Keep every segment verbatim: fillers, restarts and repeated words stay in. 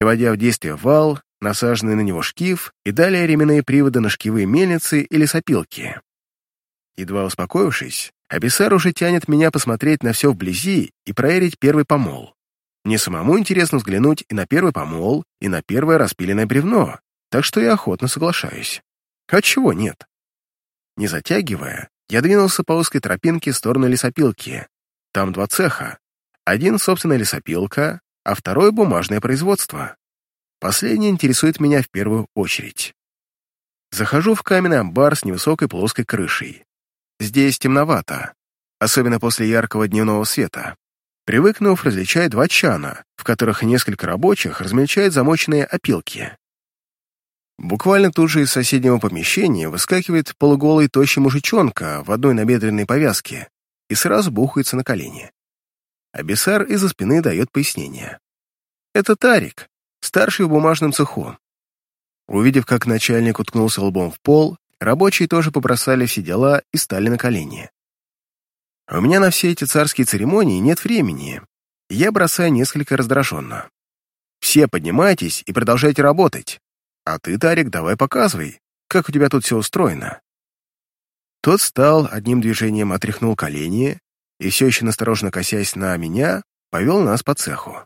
приводя в действие вал, насаженный на него шкив и далее ременные приводы на шкивы мельницы или сопилки. Едва успокоившись, Абиссар уже тянет меня посмотреть на все вблизи и проверить первый помол. Мне самому интересно взглянуть и на первый помол, и на первое распиленное бревно, так что я охотно соглашаюсь. Отчего нет? Не затягивая, я двинулся по узкой тропинке в сторону лесопилки. Там два цеха. Один, собственно, лесопилка, а второй — бумажное производство. Последнее интересует меня в первую очередь. Захожу в каменный амбар с невысокой плоской крышей. Здесь темновато, особенно после яркого дневного света. Привыкнув, различаю два чана, в которых несколько рабочих размельчают замоченные опилки. Буквально тут же из соседнего помещения выскакивает полуголый тощий мужичонка в одной набедренной повязке и сразу бухается на колени. Абиссар из-за спины дает пояснение. Это Тарик, старший в бумажном цеху. Увидев, как начальник уткнулся лбом в пол, рабочие тоже побросали все дела и стали на колени. У меня на все эти царские церемонии нет времени, и я бросаю несколько раздраженно. Все поднимайтесь и продолжайте работать. А ты, Тарик, давай показывай, как у тебя тут все устроено. Тот встал, одним движением отряхнул колени и, все еще настороженно косясь на меня, повел нас по цеху.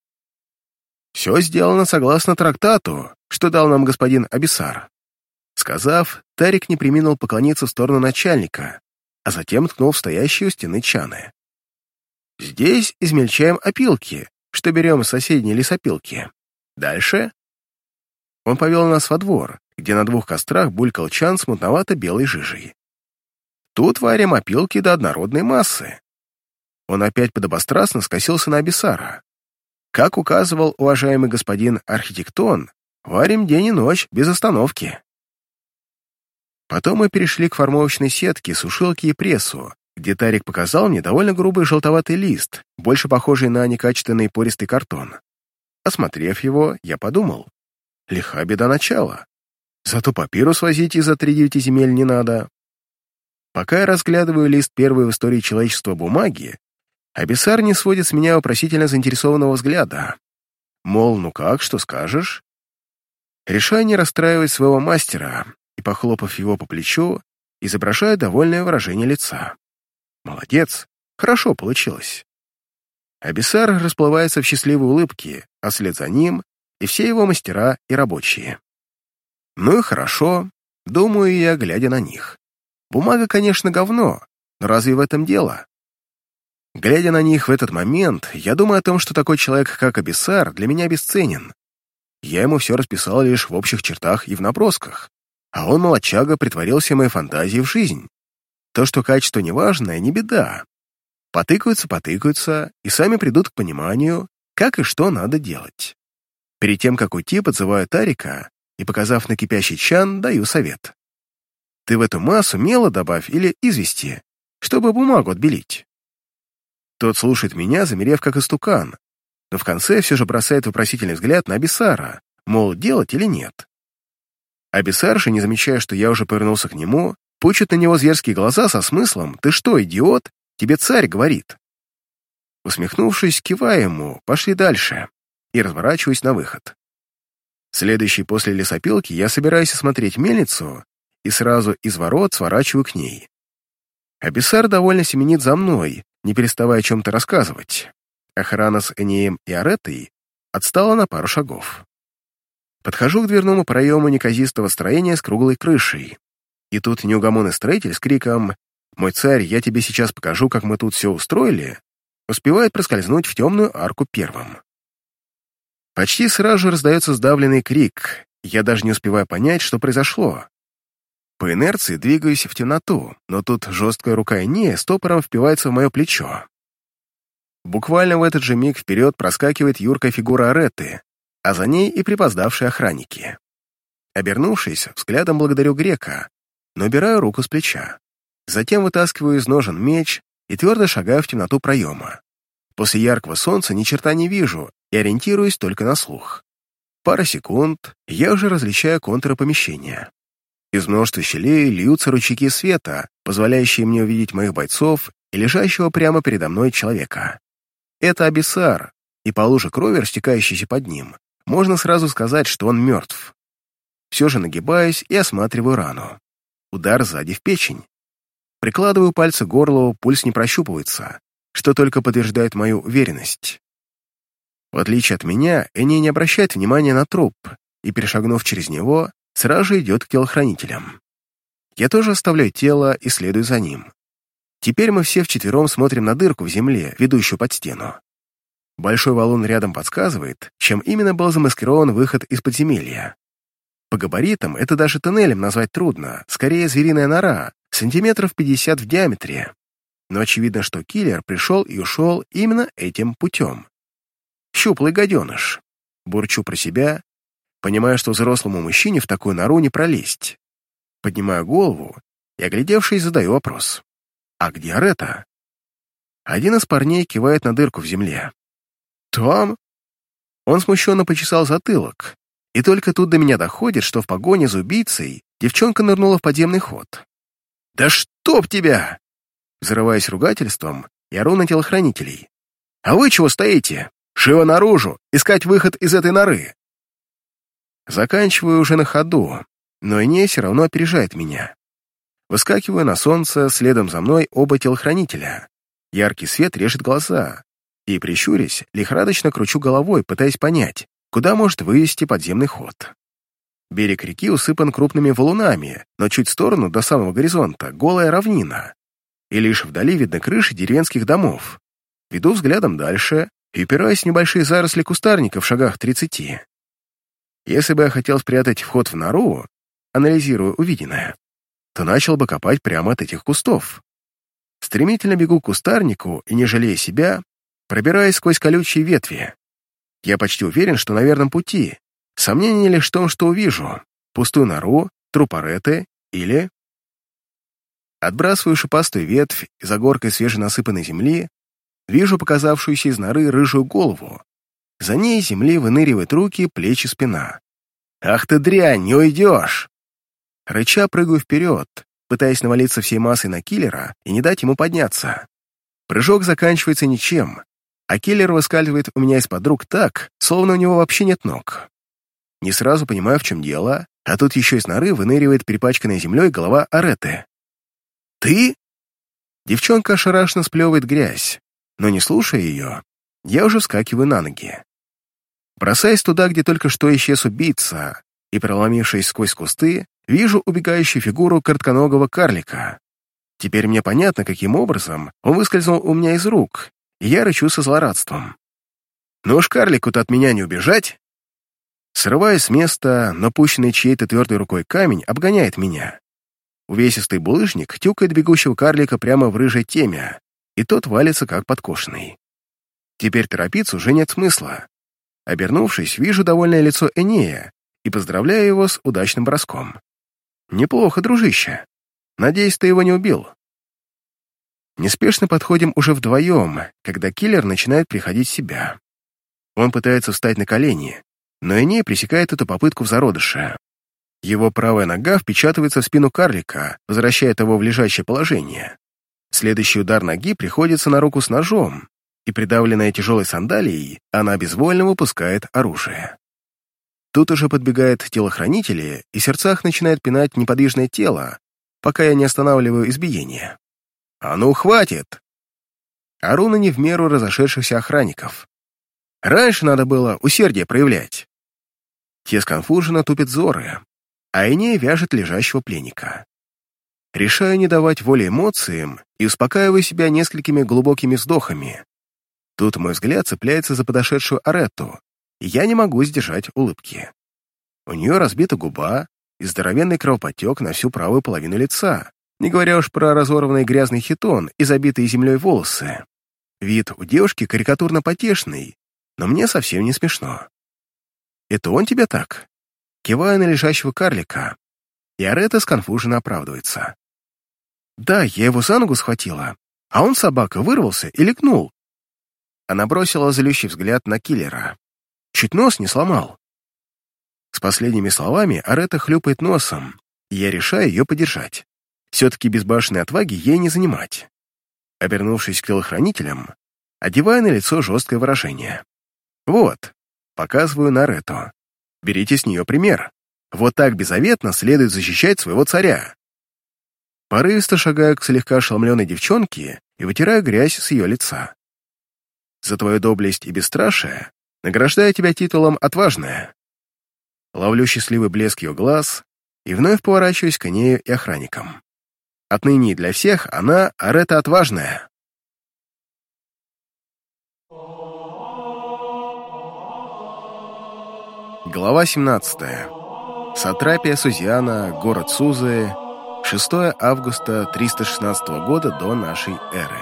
«Все сделано согласно трактату, что дал нам господин Абиссар». Сказав, Тарик не преминул поклониться в сторону начальника, а затем ткнул в стоящие у стены чаны. «Здесь измельчаем опилки, что берем из соседней лесопилки. Дальше...» Он повел нас во двор, где на двух кострах булькал чан с мутновато-белой жижей. «Тут варим опилки до однородной массы». Он опять подобострастно скосился на Абиссара. «Как указывал уважаемый господин архитектон, варим день и ночь без остановки». Потом мы перешли к формовочной сетке, сушилке и прессу, где Тарик показал мне довольно грубый желтоватый лист, больше похожий на некачественный пористый картон. Осмотрев его, я подумал, лиха беда начала. Зато папирус возить из-за тридевяти земель не надо. Пока я разглядываю лист первой в истории человечества бумаги, Абиссар не сводит с меня вопросительно заинтересованного взгляда. Мол, ну как, что скажешь? Решаю не расстраивать своего мастера и, похлопав его по плечу, изображаю довольное выражение лица. Молодец, хорошо получилось. Абиссар расплывается в счастливой улыбке, а вслед за ним и все его мастера и рабочие. Ну и хорошо, думаю я, глядя на них. Бумага, конечно, говно, но разве в этом дело? Глядя на них в этот момент, я думаю о том, что такой человек, как Абиссар, для меня бесценен. Я ему все расписал лишь в общих чертах и в набросках, а он, молодчага, притворил все мои фантазии в жизнь. То, что качество неважное, не беда. Потыкаются, потыкаются, и сами придут к пониманию, как и что надо делать. Перед тем, как уйти, подзываю Тарика и, показав на кипящий чан, даю совет. Ты в эту массу мела добавь или извести, чтобы бумагу отбелить. Тот слушает меня, замерев как истукан, но в конце все же бросает вопросительный взгляд на Абиссара, мол, делать или нет. Абиссар же, не замечая, что я уже повернулся к нему, пучит на него зверские глаза со смыслом «Ты что, идиот? Тебе царь говорит». Усмехнувшись, киваю ему, пошли дальше, и разворачиваюсь на выход. Следующий после лесопилки я собираюсь осмотреть мельницу и сразу из ворот сворачиваю к ней. Абиссар довольно семенит за мной, не переставая о чем-то рассказывать. Охрана с Энеем и Аретой отстала на пару шагов. Подхожу к дверному проему неказистого строения с круглой крышей, и тут неугомонный строитель с криком «Мой царь, я тебе сейчас покажу, как мы тут все устроили», успевает проскользнуть в темную арку первым. Почти сразу же раздается сдавленный крик, я даже не успеваю понять, что произошло. По инерции двигаюсь в темноту, но тут жесткая рука Энея стопором впивается в мое плечо. Буквально в этот же миг вперед проскакивает юркая фигура Ареты, а за ней и припоздавшие охранники. Обернувшись, взглядом благодарю грека, но убираю руку с плеча. Затем вытаскиваю из ножен меч и твердо шагаю в темноту проема. После яркого солнца ни черта не вижу и ориентируюсь только на слух. Пара секунд, и я уже различаю контуры помещения. Из множества щелей льются ручейки света, позволяющие мне увидеть моих бойцов и лежащего прямо передо мной человека. Это Абиссар, и по луже крови, растекающейся под ним, можно сразу сказать, что он мертв. Все же нагибаюсь и осматриваю рану. Удар сзади в печень. Прикладываю пальцы к горлу, пульс не прощупывается, что только подтверждает мою уверенность. В отличие от меня, Эней не обращает внимания на труп и, перешагнув через него, сразу же идет к телохранителям. Я тоже оставляю тело и следую за ним. Теперь мы все вчетвером смотрим на дырку в земле, ведущую под стену. Большой валун рядом подсказывает, чем именно был замаскирован выход из подземелья. По габаритам это даже тоннелем назвать трудно, скорее звериная нора, сантиметров пятьдесят в диаметре. Но очевидно, что киллер пришел и ушел именно этим путем. Щуплый гаденыш. Бурчу про себя, понимая, что взрослому мужчине в такую нору не пролезть. Поднимаю голову и, оглядевшись, задаю вопрос. «А где Арета?» Один из парней кивает на дырку в земле. «Там?» Он смущенно почесал затылок, и только тут до меня доходит, что в погоне за убийцей девчонка нырнула в подземный ход. «Да чтоб тебя!» Взрываясь ругательством, я ору на телохранителей. «А вы чего стоите? Живо наружу! Искать выход из этой норы!» Заканчиваю уже на ходу, но Эней все равно опережает меня. Выскакиваю на солнце, следом за мной оба телохранителя. Яркий свет режет глаза, и, прищурясь, лихорадочно кручу головой, пытаясь понять, куда может вывести подземный ход. Берег реки усыпан крупными валунами, но чуть в сторону, до самого горизонта, голая равнина, и лишь вдали видны крыши деревенских домов. Веду взглядом дальше и упираюсь в небольшие заросли кустарника в шагах тридцати. Если бы я хотел спрятать вход в нору, анализируя увиденное, то начал бы копать прямо от этих кустов. Стремительно бегу к кустарнику и, не жалея себя, пробираясь сквозь колючие ветви. Я почти уверен, что на верном пути. Сомнение лишь в том, что увижу. Пустую нору, труп Ареты или... Отбрасываю шипастую ветвь и за горкой свеженасыпанной земли вижу показавшуюся из норы рыжую голову. За ней из земли выныривают руки, плечи, спина. «Ах ты дрянь, не уйдешь!» Рыча прыгаю вперед, пытаясь навалиться всей массой на киллера и не дать ему подняться. Прыжок заканчивается ничем, а киллер выскальзывает у меня из-под рук так, словно у него вообще нет ног. Не сразу понимаю, в чем дело, а тут еще из норы выныривает перепачканная землей голова Ареты. «Ты?» Девчонка ошарашенно сплевывает грязь, но не слушая ее, я уже вскакиваю на ноги. Бросаясь туда, где только что исчез убийца, и, проломившись сквозь кусты, вижу убегающую фигуру коротконогого карлика. Теперь мне понятно, каким образом он выскользнул у меня из рук, и я рычу со злорадством. «Ну уж карлику-то от меня не убежать!» Срываясь с места, но пущенный чьей-то твердой рукой камень обгоняет меня. Увесистый булыжник тюкает бегущего карлика прямо в рыжей теме, и тот валится как подкошенный. Теперь торопиться уже нет смысла. Обернувшись, вижу довольное лицо Энея и поздравляю его с удачным броском. «Неплохо, дружище. Надеюсь, ты его не убил». Неспешно подходим уже вдвоем, когда киллер начинает приходить в себя. Он пытается встать на колени, но Эней пресекает эту попытку в зародыше. Его правая нога впечатывается в спину карлика, возвращая его в лежачее положение. Следующий удар ноги приходится на руку с ножом, и, придавленная тяжелой сандалией, она безвольно выпускает оружие. Тут уже подбегают телохранители, и в сердцах начинает пинать неподвижное тело, пока я не останавливаю избиение. «А ну, хватит!» Ору на не в меру разошедшихся охранников. Раньше надо было усердие проявлять. Те сконфуженно тупят взоры, а Эней вяжет лежащего пленника. Решаю не давать воли эмоциям и успокаиваю себя несколькими глубокими вздохами. Тут мой взгляд цепляется за подошедшую Аретту, и я не могу сдержать улыбки. У нее разбита губа и здоровенный кровоподтек на всю правую половину лица, не говоря уж про разорванный грязный хитон и забитые землей волосы. Вид у девушки карикатурно потешный, но мне совсем не смешно. «Это он тебя так?» Киваю на лежащего карлика, и Аретта сконфуженно оправдывается. «Да, я его за ногу схватила, а он, собака, вырвался и легнул». Она бросила злющий взгляд на киллера. Чуть нос не сломал. С последними словами Аретта хлюпает носом, и я решаю ее подержать. Все-таки безбашенной отваги ей не занимать. Обернувшись к телохранителям, одеваю на лицо жесткое выражение. «Вот, Показываю на Рету. Берите с нее пример. Вот так беззаветно следует защищать своего царя. Порывисто шагаю к слегка ошеломленной девчонке и вытираю грязь с ее лица. За твою доблесть и бесстрашие награждаю тебя титулом «Отважная». Ловлю счастливый блеск ее глаз и вновь поворачиваюсь к ней и охранникам. Отныне для всех она Арета Отважная. Глава семнадцатая. Сатрапия Сузиана, город Сузы, шестое августа триста шестнадцатого года до нашей эры.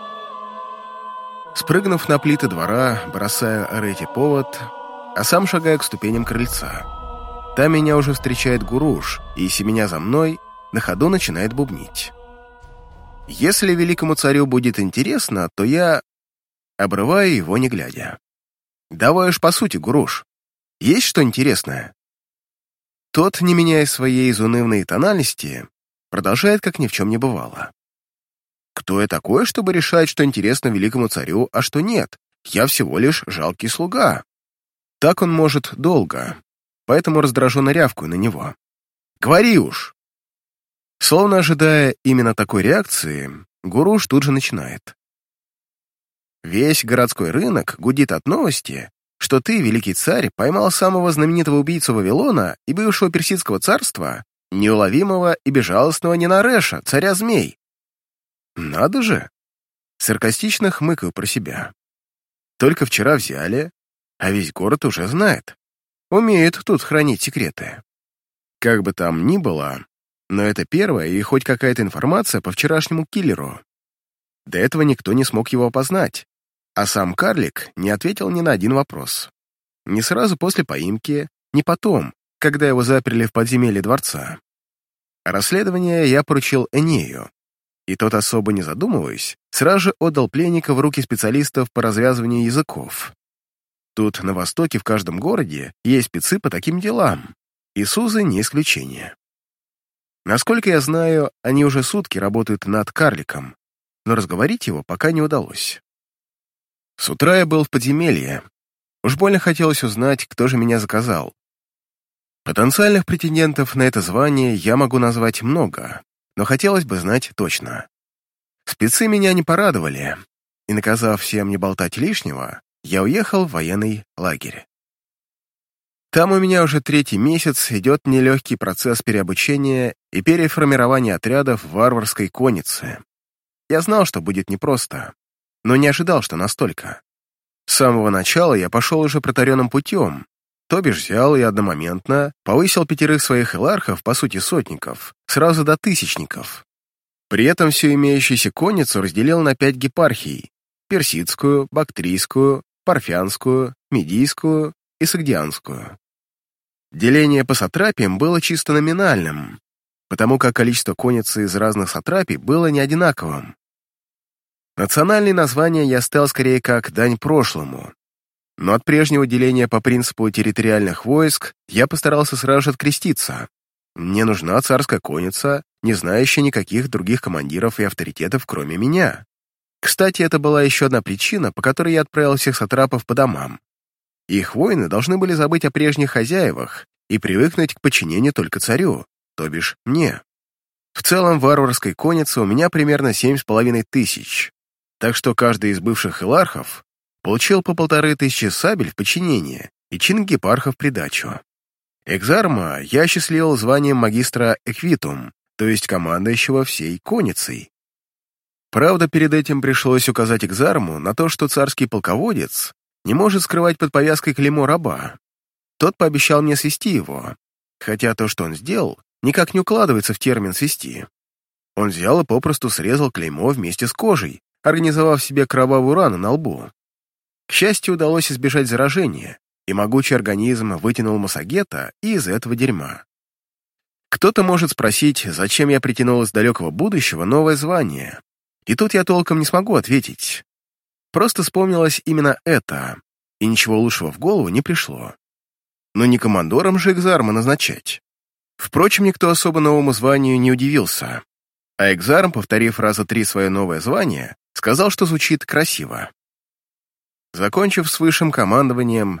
Спрыгнув на плиты двора, бросаю Арете повод, а сам шагаю к ступеням крыльца. Там меня уже встречает Гуруш, и, семеня за мной, на ходу начинает бубнить. Если великому царю будет интересно, то я обрываю его, не глядя. Давай уж по сути, Гуруш. Есть что интересное? Тот, не меняя своей заунывной тональности, продолжает, как ни в чем не бывало. Кто я такой, чтобы решать, что интересно великому царю, а что нет? Я всего лишь жалкий слуга. Так он может долго, поэтому раздраженно рявкаю на него. Говори уж! Словно ожидая именно такой реакции, Гуруш тут же начинает. Весь городской рынок гудит от новости, что ты, великий царь, поймал самого знаменитого убийцу Вавилона и бывшего персидского царства, неуловимого и безжалостного Ненареша, царя змей. Надо же! Саркастично хмыкаю про себя. Только вчера взяли, а весь город уже знает. Умеют тут хранить секреты. Как бы там ни было, но это первая и хоть какая-то информация по вчерашнему киллеру. До этого никто не смог его опознать, а сам карлик не ответил ни на один вопрос. Ни сразу после поимки, ни потом, когда его заперли в подземелье дворца. Расследование я поручил Энею, и тот, особо не задумываясь, сразу же отдал пленника в руки специалистов по развязыванию языков. Тут, на Востоке, в каждом городе, есть спецы по таким делам, и Сузы не исключение. Насколько я знаю, они уже сутки работают над карликом, но разговорить его пока не удалось. С утра я был в подземелье. Уж больно хотелось узнать, кто же меня заказал. Потенциальных претендентов на это звание я могу назвать много, но хотелось бы знать точно. Спецы меня не порадовали, и, наказав всем не болтать лишнего, я уехал в военный лагерь. Там у меня уже третий месяц идет нелегкий процесс переобучения и переформирования отрядов варварской конницы. Я знал, что будет непросто, но не ожидал, что настолько. С самого начала я пошел уже протаренным путем, то бишь взял и одномоментно повысил пятерых своих элархов, по сути сотников, сразу до тысячников. При этом всю имеющуюся конницу разделил на пять гепархий — персидскую, бактрийскую, парфянскую, медийскую и сагдианскую. Деление по сатрапиям было чисто номинальным, потому как количество конницы из разных сатрапий было не одинаковым. Национальные названия я ставил скорее как дань прошлому, но от прежнего деления по принципу территориальных войск я постарался сразу же откреститься. Мне нужна царская конница, не знающая никаких других командиров и авторитетов, кроме меня. Кстати, это была еще одна причина, по которой я отправил всех сатрапов по домам. Их воины должны были забыть о прежних хозяевах и привыкнуть к подчинению только царю, то бишь мне. В целом, варварской конницы у меня примерно семь с половиной тысяч, так что каждый из бывших элархов получил по полторы тысячи сабель в подчинение и чин гепарха в придачу. Экзарма я осчастливил званием магистра Эквитум, то есть командующего всей конницей. Правда, перед этим пришлось указать Экзарму на то, что царский полководец не может скрывать под повязкой клеймо раба. Тот пообещал мне свести его, хотя то, что он сделал, никак не укладывается в термин «свести». Он взял и попросту срезал клеймо вместе с кожей, организовав себе кровавую рану на лбу. К счастью, удалось избежать заражения, и могучий организм вытянул Массагета и из этого дерьма. Кто-то может спросить, зачем я притянул из далекого будущего новое звание, и тут я толком не смогу ответить. Просто вспомнилось именно это, и ничего лучшего в голову не пришло. Но не командором же Экзарма назначать. Впрочем, никто особо новому званию не удивился, а Экзарм, повторив раза три свое новое звание, сказал, что звучит красиво. Закончив с высшим командованием,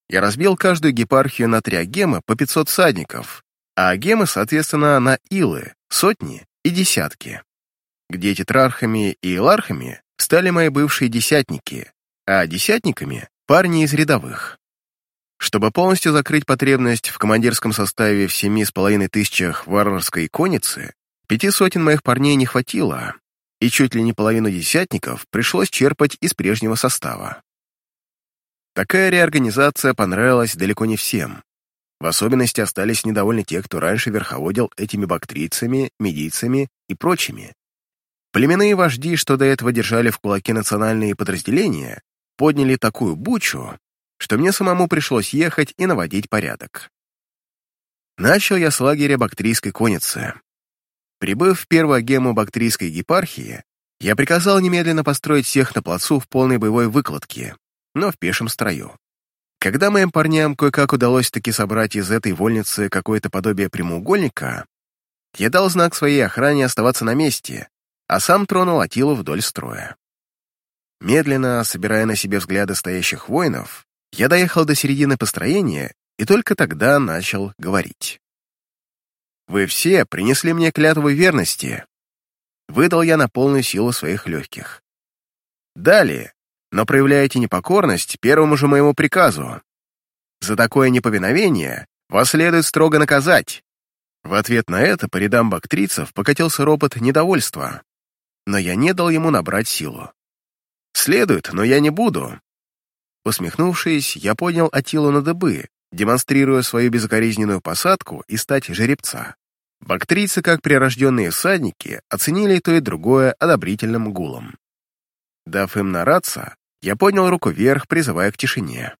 Я разбил каждую гепархию на три агемы по пятьсот всадников, а агемы, соответственно, на илы, сотни и десятки, где тетрархами и илархами стали мои бывшие десятники, а десятниками — парни из рядовых. Чтобы полностью закрыть потребность в командирском составе в семи с половиной тысячах варварской конницы, пяти сотен моих парней не хватило, и чуть ли не половину десятников пришлось черпать из прежнего состава. Такая реорганизация понравилась далеко не всем. В особенности остались недовольны те, кто раньше верховодил этими бактрийцами, медийцами и прочими. Племенные вожди, что до этого держали в кулаке национальные подразделения, подняли такую бучу, что мне самому пришлось ехать и наводить порядок. Начал я с лагеря бактрийской конницы. Прибыв в первую агему бактрийской епархии, я приказал немедленно построить всех на плацу в полной боевой выкладке, но в пешем строю. Когда моим парням кое-как удалось таки собрать из этой вольницы какое-то подобие прямоугольника, я дал знак своей охране оставаться на месте, а сам тронул Атилу вдоль строя. Медленно, собирая на себе взгляды стоящих воинов, я доехал до середины построения и только тогда начал говорить. «Вы все принесли мне клятву верности», — выдал я на полную силу своих легких. «Далее, но проявляете непокорность первому же моему приказу. За такое неповиновение вас следует строго наказать». В ответ на это по рядам бактрийцев покатился ропот недовольства, но я не дал ему набрать силу. «Следует, но я не буду». Усмехнувшись, я поднял Атилу на дыбы, демонстрируя свою безукоризненную посадку и стать жеребца. Бактрийцы, как прирожденные всадники, оценили и то, и другое одобрительным гулом. Дав им нараться, я поднял руку вверх, призывая к тишине.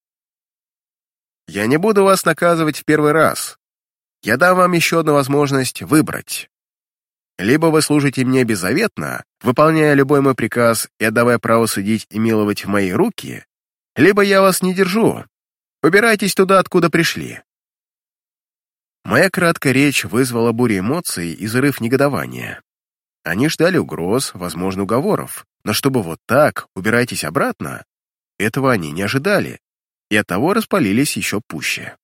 «Я не буду вас наказывать в первый раз. Я дам вам еще одну возможность выбрать. Либо вы служите мне беззаветно, выполняя любой мой приказ и отдавая право судить и миловать в мои руки, либо я вас не держу. Убирайтесь туда, откуда пришли». Моя краткая речь вызвала бурю эмоций и взрыв негодования. Они ждали угроз, возможно, уговоров, но чтобы вот так «убирайтесь обратно», этого они не ожидали, и оттого распалились еще пуще.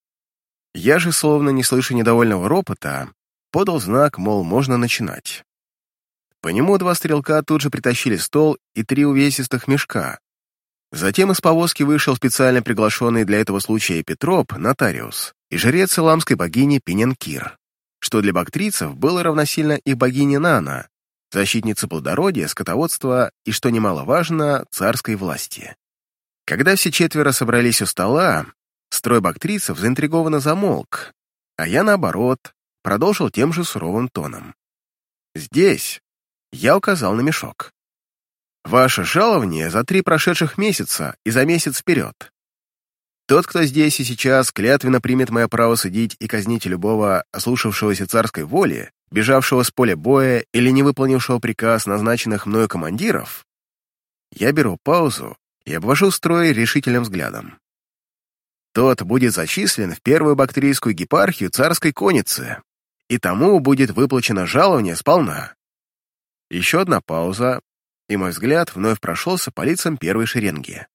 Я же, словно не слыша недовольного ропота, подал знак, мол, можно начинать. По нему два стрелка тут же притащили стол и три увесистых мешка. Затем из повозки вышел специально приглашенный для этого случая Петроп, нотариус, и жрец иламской богини Пененкир, что для бактрийцев было равносильно их богине Нана, защитнице плодородия, скотоводства и, что немаловажно, царской власти. Когда все четверо собрались у стола, строй бактрийцев заинтригованно замолк, а я, наоборот, продолжил тем же суровым тоном. «Здесь», — я указал на мешок, — «ваше жалование за три прошедших месяца и за месяц вперед. Тот, кто здесь и сейчас клятвенно примет мое право судить и казнить любого ослушавшегося царской воли, бежавшего с поля боя или не выполнившего приказ назначенных мною командиров, я беру паузу и обвожу строй решительным взглядом. Тот будет зачислен в первую бактрийскую епархию царской конницы, и тому будет выплачено жалование сполна». Еще одна пауза, и мой взгляд вновь прошелся по лицам первой шеренги.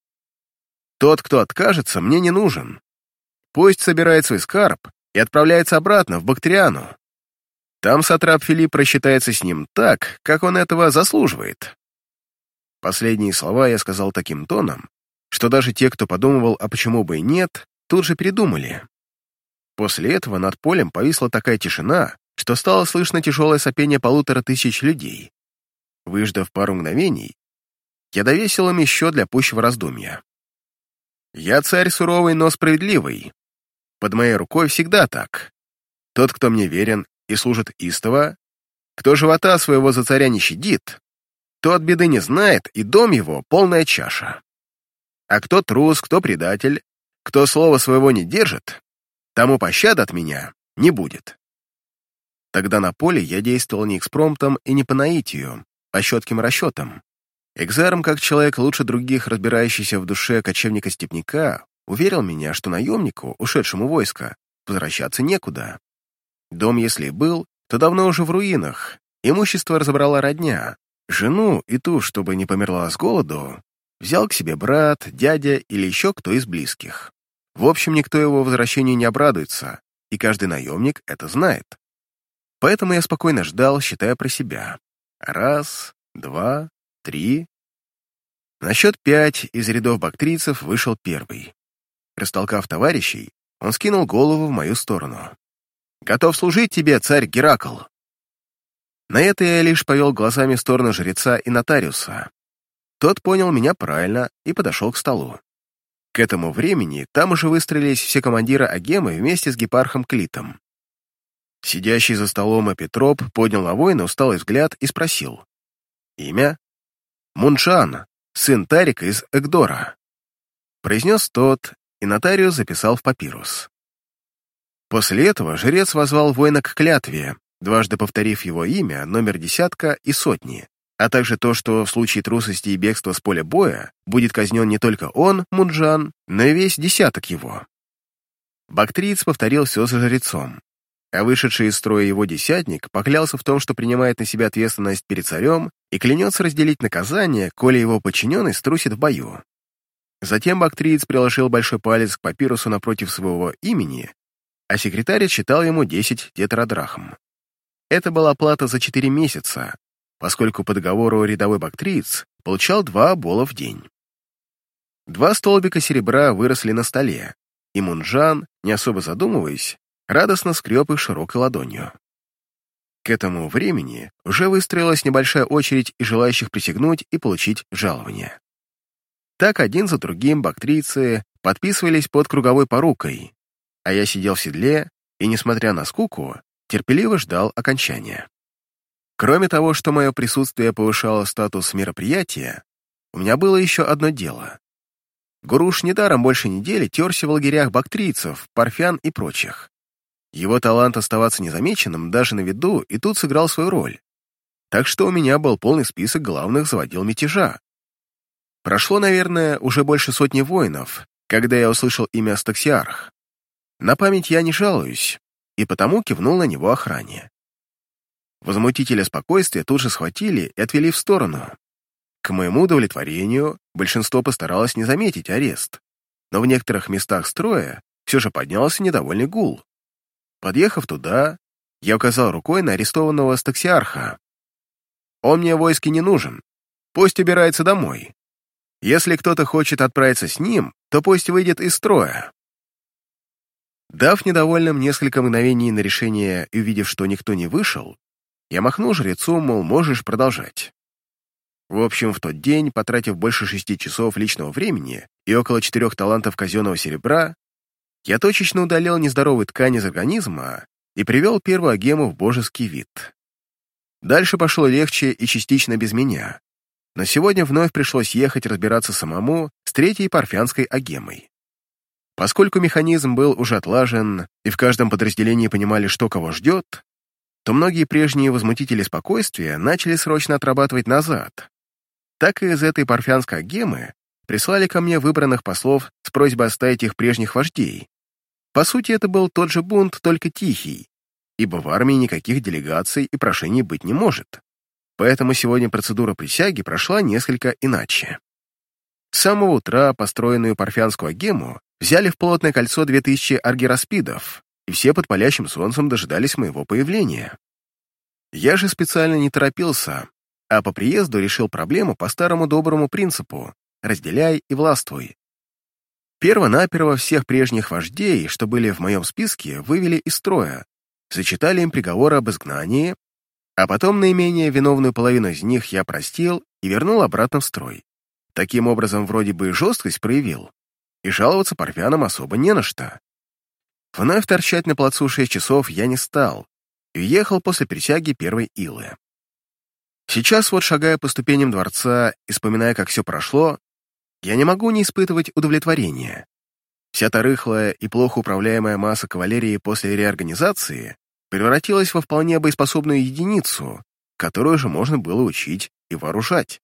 «Тот, кто откажется, мне не нужен. Пусть собирает свой скарб и отправляется обратно в Бактриану. Там сатрап Филипп рассчитается с ним так, как он этого заслуживает». Последние слова я сказал таким тоном, что даже те, кто подумывал, а почему бы и нет, тут же передумали. После этого над полем повисла такая тишина, что стало слышно тяжелое сопение полутора тысяч людей. Выждав пару мгновений, я довесил им еще для пущего раздумья. «Я царь суровый, но справедливый. Под моей рукой всегда так. Тот, кто мне верен и служит истово, кто живота своего за царя не щадит, тот беды не знает, и дом его — полная чаша. А кто трус, кто предатель, кто слова своего не держит, тому пощады от меня не будет». Тогда на поле я действовал не экспромтом и не по наитию, а четким расчетом. Экзарм, как человек лучше других, разбирающийся в душе кочевника-степняка, уверил меня, что наемнику, ушедшему войска, возвращаться некуда. Дом, если и был, то давно уже в руинах, имущество разобрала родня, жену и ту, чтобы не померла с голоду, взял к себе брат, дядя или еще кто из близких. В общем, никто его возвращению не обрадуется, и каждый наемник это знает. Поэтому я спокойно ждал, считая про себя. Раз, два, три. На счет пять из рядов бактрийцев вышел первый. Растолкав товарищей, он скинул голову в мою сторону. «Готов служить тебе, царь Геракл!» На это я лишь повел глазами в сторону жреца и нотариуса. Тот понял меня правильно и подошел к столу. К этому времени там уже выстроились все командиры агемы вместе с гепархом Клитом. Сидящий за столом Эпитроп поднял на воина усталый взгляд и спросил. «Имя?» «Муншан, сын Тарика из Эгдора», — произнес тот, и нотариус записал в папирус. После этого жрец возвал воина к клятве, дважды повторив его имя, номер десятка и сотни, а также то, что в случае трусости и бегства с поля боя будет казнен не только он, Мунджан, но и весь десяток его. Бактриец повторил все за жрецом, а вышедший из строя его десятник поклялся в том, что принимает на себя ответственность перед царем и клянется разделить наказание, коли его подчиненный струсит в бою. Затем бактриец приложил большой палец к папирусу напротив своего имени, а секретарь отсчитал ему десять тетрадрахм. Это была плата за четыре месяца, поскольку по договору рядовой бактриец получал два бола в день. Два столбика серебра выросли на столе, и Мунджан, не особо задумываясь, радостно скреб их широкой ладонью. К этому времени уже выстроилась небольшая очередь из желающих присягнуть и получить жалование. Так один за другим бактрийцы подписывались под круговой порукой, а я сидел в седле и, несмотря на скуку, терпеливо ждал окончания. Кроме того, что мое присутствие повышало статус мероприятия, у меня было еще одно дело. Гуруш недаром больше недели терся в лагерях бактрийцев, парфян и прочих. Его талант оставаться незамеченным даже на виду и тут сыграл свою роль. Так что у меня был полный список главных заводил мятежа. Прошло, наверное, уже больше сотни воинов, когда я услышал имя Астаксиарх. На память я не жалуюсь, и потому кивнул на него охране. Возмутителя спокойствия тут же схватили и отвели в сторону. К моему удовлетворению, большинство постаралось не заметить арест, но в некоторых местах строя все же поднялся недовольный гул. Подъехав туда, я указал рукой на арестованного Астаксиарха. «Он мне в войске не нужен, пусть убирается домой. Если кто-то хочет отправиться с ним, то пусть выйдет из строя». Дав недовольным несколько мгновений на решение и увидев, что никто не вышел, я махнул жрецу, мол, можешь продолжать. В общем, в тот день, потратив больше шести часов личного времени и около четырех талантов казенного серебра, я точечно удалил нездоровые ткани из организма и привел первую агему в божеский вид. Дальше пошло легче и частично без меня, но сегодня вновь пришлось ехать разбираться самому с третьей парфянской агемой. Поскольку механизм был уже отлажен и в каждом подразделении понимали, что кого ждет, то многие прежние возмутители спокойствия начали срочно отрабатывать назад. Так и из этой парфянской агемы прислали ко мне выбранных послов с просьбой оставить их прежних вождей. По сути, это был тот же бунт, только тихий, ибо в армии никаких делегаций и прошений быть не может. Поэтому сегодня процедура присяги прошла несколько иначе. С самого утра построенную парфянскую агему взяли в плотное кольцо две тысячи аргираспидов, и все под палящим солнцем дожидались моего появления. Я же специально не торопился, а по приезду решил проблему по старому доброму принципу «разделяй и властвуй». Перво-наперво всех прежних вождей, что были в моем списке, вывели из строя, зачитали им приговор об изгнании, а потом наименее виновную половину из них я простил и вернул обратно в строй. Таким образом, вроде бы жесткость проявил, и жаловаться парфянам особо не на что. Вновь торчать на плацу шесть часов я не стал и уехал после присяги первой Илы. Сейчас вот, шагая по ступеням дворца и вспоминая, как все прошло, я не могу не испытывать удовлетворения. Вся та рыхлая и плохо управляемая масса кавалерии после реорганизации превратилась во вполне боеспособную единицу, которую же можно было учить и вооружать.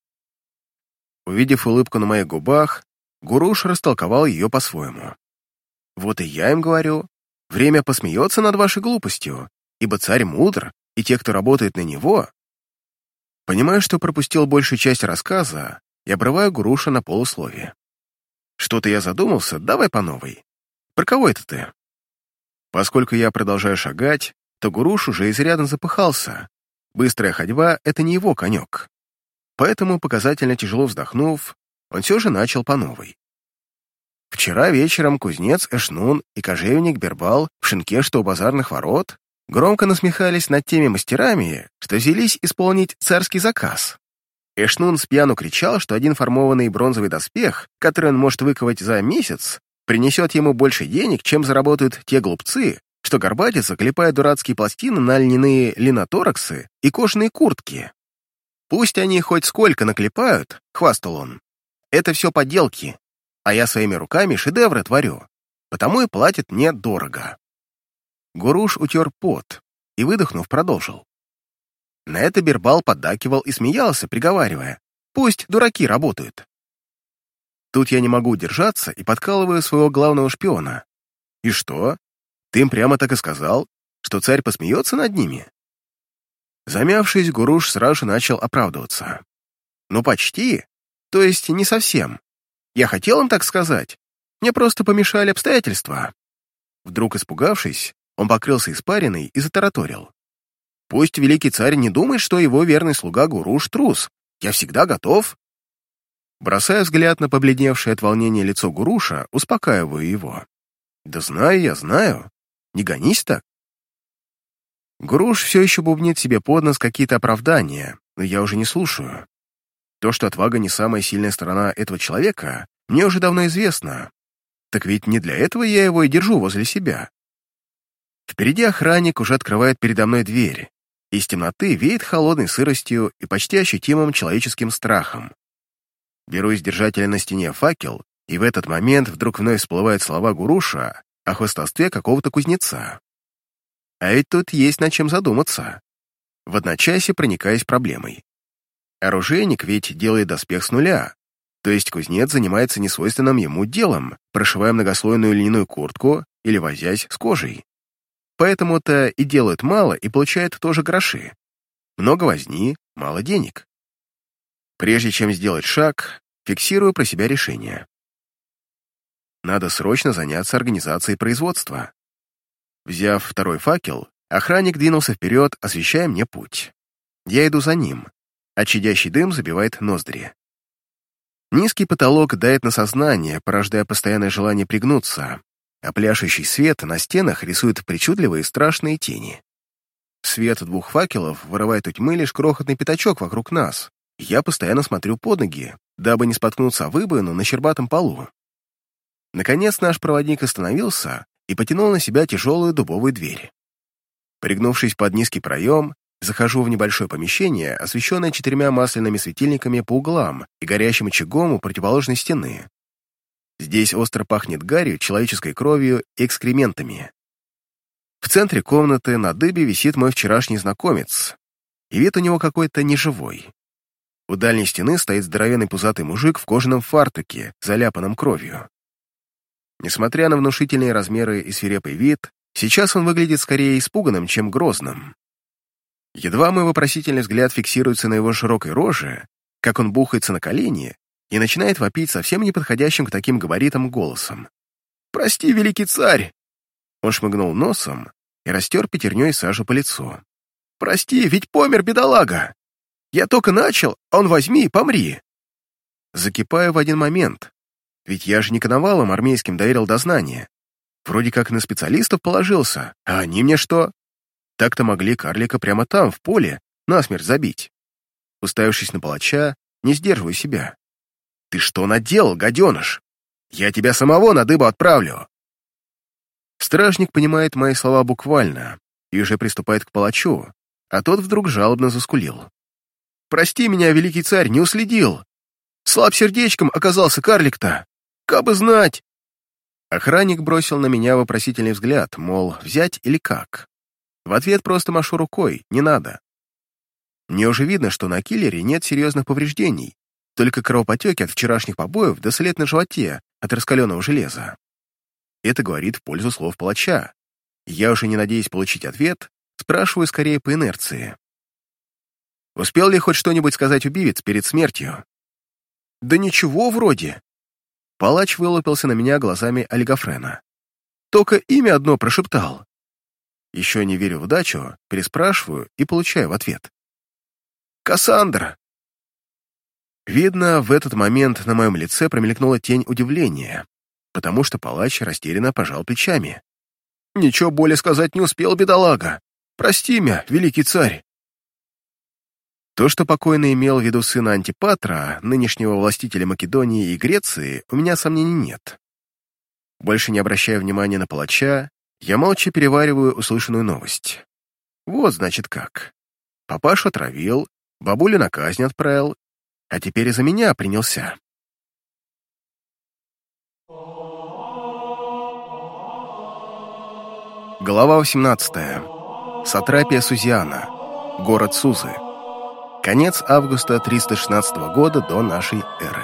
Увидев улыбку на моих губах, Гуруш растолковал ее по-своему. Вот и я им говорю, время посмеется над вашей глупостью, ибо царь мудр, и те, кто работает на него. Понимаю, что пропустил большую часть рассказа, и обрываю Гуруша на полусловие. Что-то я задумался, давай по новой. Про кого это ты?» Поскольку я продолжаю шагать, то Гуруш уже изрядно запыхался. Быстрая ходьба — это не его конек. Поэтому, показательно тяжело вздохнув, он все же начал по новой. Вчера вечером кузнец Эшнун и кожевенник Бербал в шинке, что у базарных ворот, громко насмехались над теми мастерами, что взялись исполнить царский заказ. Эшнун спьяну кричал, что один формованный бронзовый доспех, который он может выковать за месяц, принесет ему больше денег, чем заработают те глупцы, что горбатятся, клепая дурацкие пластины на льняные линотораксы и кожаные куртки. «Пусть они хоть сколько наклепают», — хвастал он. «Это все подделки, а я своими руками шедевры творю, потому и платят мне дорого». Гуруш утер пот и, выдохнув, продолжил. На это Бербал поддакивал и смеялся, приговаривая: «Пусть дураки работают». Тут я не могу удержаться и подкалываю своего главного шпиона. «И что? Ты им прямо так и сказал, что царь посмеется над ними?» Замявшись, Гуруш сразу же начал оправдываться. «Ну, почти. То есть не совсем. Я хотел им так сказать. Мне просто помешали обстоятельства». Вдруг испугавшись, он покрылся испариной и затараторил. «Пусть великий царь не думает, что его верный слуга Гуруш трус. Я всегда готов». Бросая взгляд на побледневшее от волнения лицо Гуруша, успокаиваю его. «Да знаю я, знаю. Не гонись так». Гуруш все еще бубнит себе под нос какие-то оправдания, но я уже не слушаю. То, что отвага не самая сильная сторона этого человека, мне уже давно известно. Так ведь не для этого я его и держу возле себя. Впереди охранник уже открывает передо мной дверь. Из темноты веет холодной сыростью и почти ощутимым человеческим страхом. Беру из держателя на стене факел, и в этот момент вдруг вновь всплывают слова Гуруша о хвастовстве какого-то кузнеца. А ведь тут есть над чем задуматься. В одночасье проникаясь проблемой. Оружейник ведь делает доспех с нуля, то есть кузнец занимается несвойственным ему делом, прошивая многослойную льняную куртку или возясь с кожей. Поэтому-то и делают мало, и получают тоже гроши. Много возни, мало денег. Прежде чем сделать шаг, фиксирую про себя решение. Надо срочно заняться организацией производства. Взяв второй факел, охранник двинулся вперед, освещая мне путь. Я иду за ним, а чадящий дым забивает ноздри. Низкий потолок давит на сознание, порождая постоянное желание пригнуться, а пляшущий свет на стенах рисует причудливые страшные тени. Свет двух факелов вырывает у тьмы лишь крохотный пятачок вокруг нас. Я постоянно смотрю под ноги, дабы не споткнуться о выбоину на щербатом полу. Наконец наш проводник остановился и потянул на себя тяжелую дубовую дверь. Пригнувшись под низкий проем, захожу в небольшое помещение, освещенное четырьмя масляными светильниками по углам и горящим очагом у противоположной стены. Здесь остро пахнет гарью, человеческой кровью и экскрементами. В центре комнаты на дыбе висит мой вчерашний знакомец, и вид у него какой-то неживой. У дальней стены стоит здоровенный пузатый мужик в кожаном фартуке, заляпанном кровью. Несмотря на внушительные размеры и свирепый вид, сейчас он выглядит скорее испуганным, чем грозным. Едва мой вопросительный взгляд фиксируется на его широкой роже, как он бухается на колени и начинает вопить совсем неподходящим к таким габаритам голосом. «Прости, великий царь!» Он шмыгнул носом и растер пятерней сажу по лицу. «Прости, ведь помер бедолага! Я только начал, а он возьми и помри!» Закипаю в один момент, ведь я же не коновалам армейским доверил дознание. Вроде как на специалистов положился, а они мне что? Так-то могли карлика прямо там, в поле, насмерть забить. Уставившись на палача, не сдерживаю себя. «Ты что наделал, гаденыш? Я тебя самого на дыбу отправлю!» Стражник понимает мои слова буквально и уже приступает к палачу, а тот вдруг жалобно заскулил. «Прости меня, великий царь, не уследил! Слаб сердечком оказался карлик-то! Кабы знать!» Охранник бросил на меня вопросительный взгляд, мол, взять или как. В ответ просто машу рукой, не надо. Мне уже видно, что на киллере нет серьезных повреждений, только кровопотеки от вчерашних побоев да след на животе от раскаленного железа. Это говорит в пользу слов палача. Я уже не надеясь получить ответ, спрашиваю скорее по инерции. Успел ли хоть что-нибудь сказать убивец перед смертью? «Да ничего вроде». Палач вылупился на меня глазами олигофрена. только имя одно прошептал. Еще не верю в удачу, переспрашиваю и получаю в ответ. «Кассандра!» Видно, в этот момент на моем лице промелькнула тень удивления, потому что палач растерянно пожал плечами. «Ничего более сказать не успел, бедолага. Прости меня, великий царь». То, что покойный имел в виду сына Антипатра, нынешнего властителя Македонии и Греции, у меня сомнений нет. Больше не обращая внимания на палача, я молча перевариваю услышанную новость. Вот, значит, как. Папашу отравил, бабулю на казнь отправил, а теперь из-за меня принялся. Глава восемнадцатая. Сатрапия Сузиана. Город Сузы. Конец августа триста шестнадцатого года до нашей эры.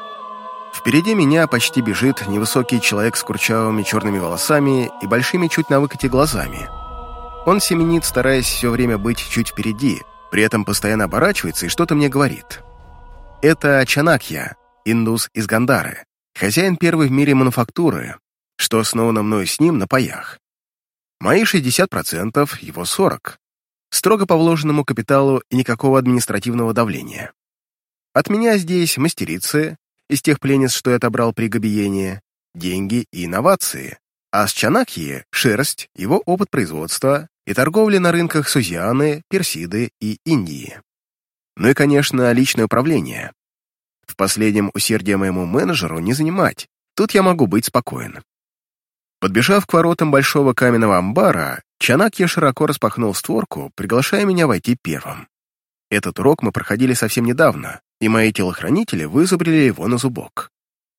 Впереди меня почти бежит невысокий человек с курчавыми черными волосами и большими чуть на выкате глазами. Он семенит, стараясь все время быть чуть впереди, при этом постоянно оборачивается и что-то мне говорит. Это Чанакья, индус из Гандары, хозяин первой в мире мануфактуры, что основано мною с ним на паях. Мои шестьдесят процентов, его сорок процентов. Строго по вложенному капиталу и никакого административного давления. От меня здесь мастерицы, из тех пленниц, что я отобрал при габиении, деньги и инновации, а с Чанакьи — шерсть, его опыт производства и торговли на рынках Сузианы, Персиды и Индии. Ну и, конечно, личное управление. В последнем усердие моему менеджеру не занимать, тут я могу быть спокоен. Подбежав к воротам большого каменного амбара, Чанакья широко распахнул створку, приглашая меня войти первым. Этот урок мы проходили совсем недавно, и мои телохранители вызубрили его на зубок.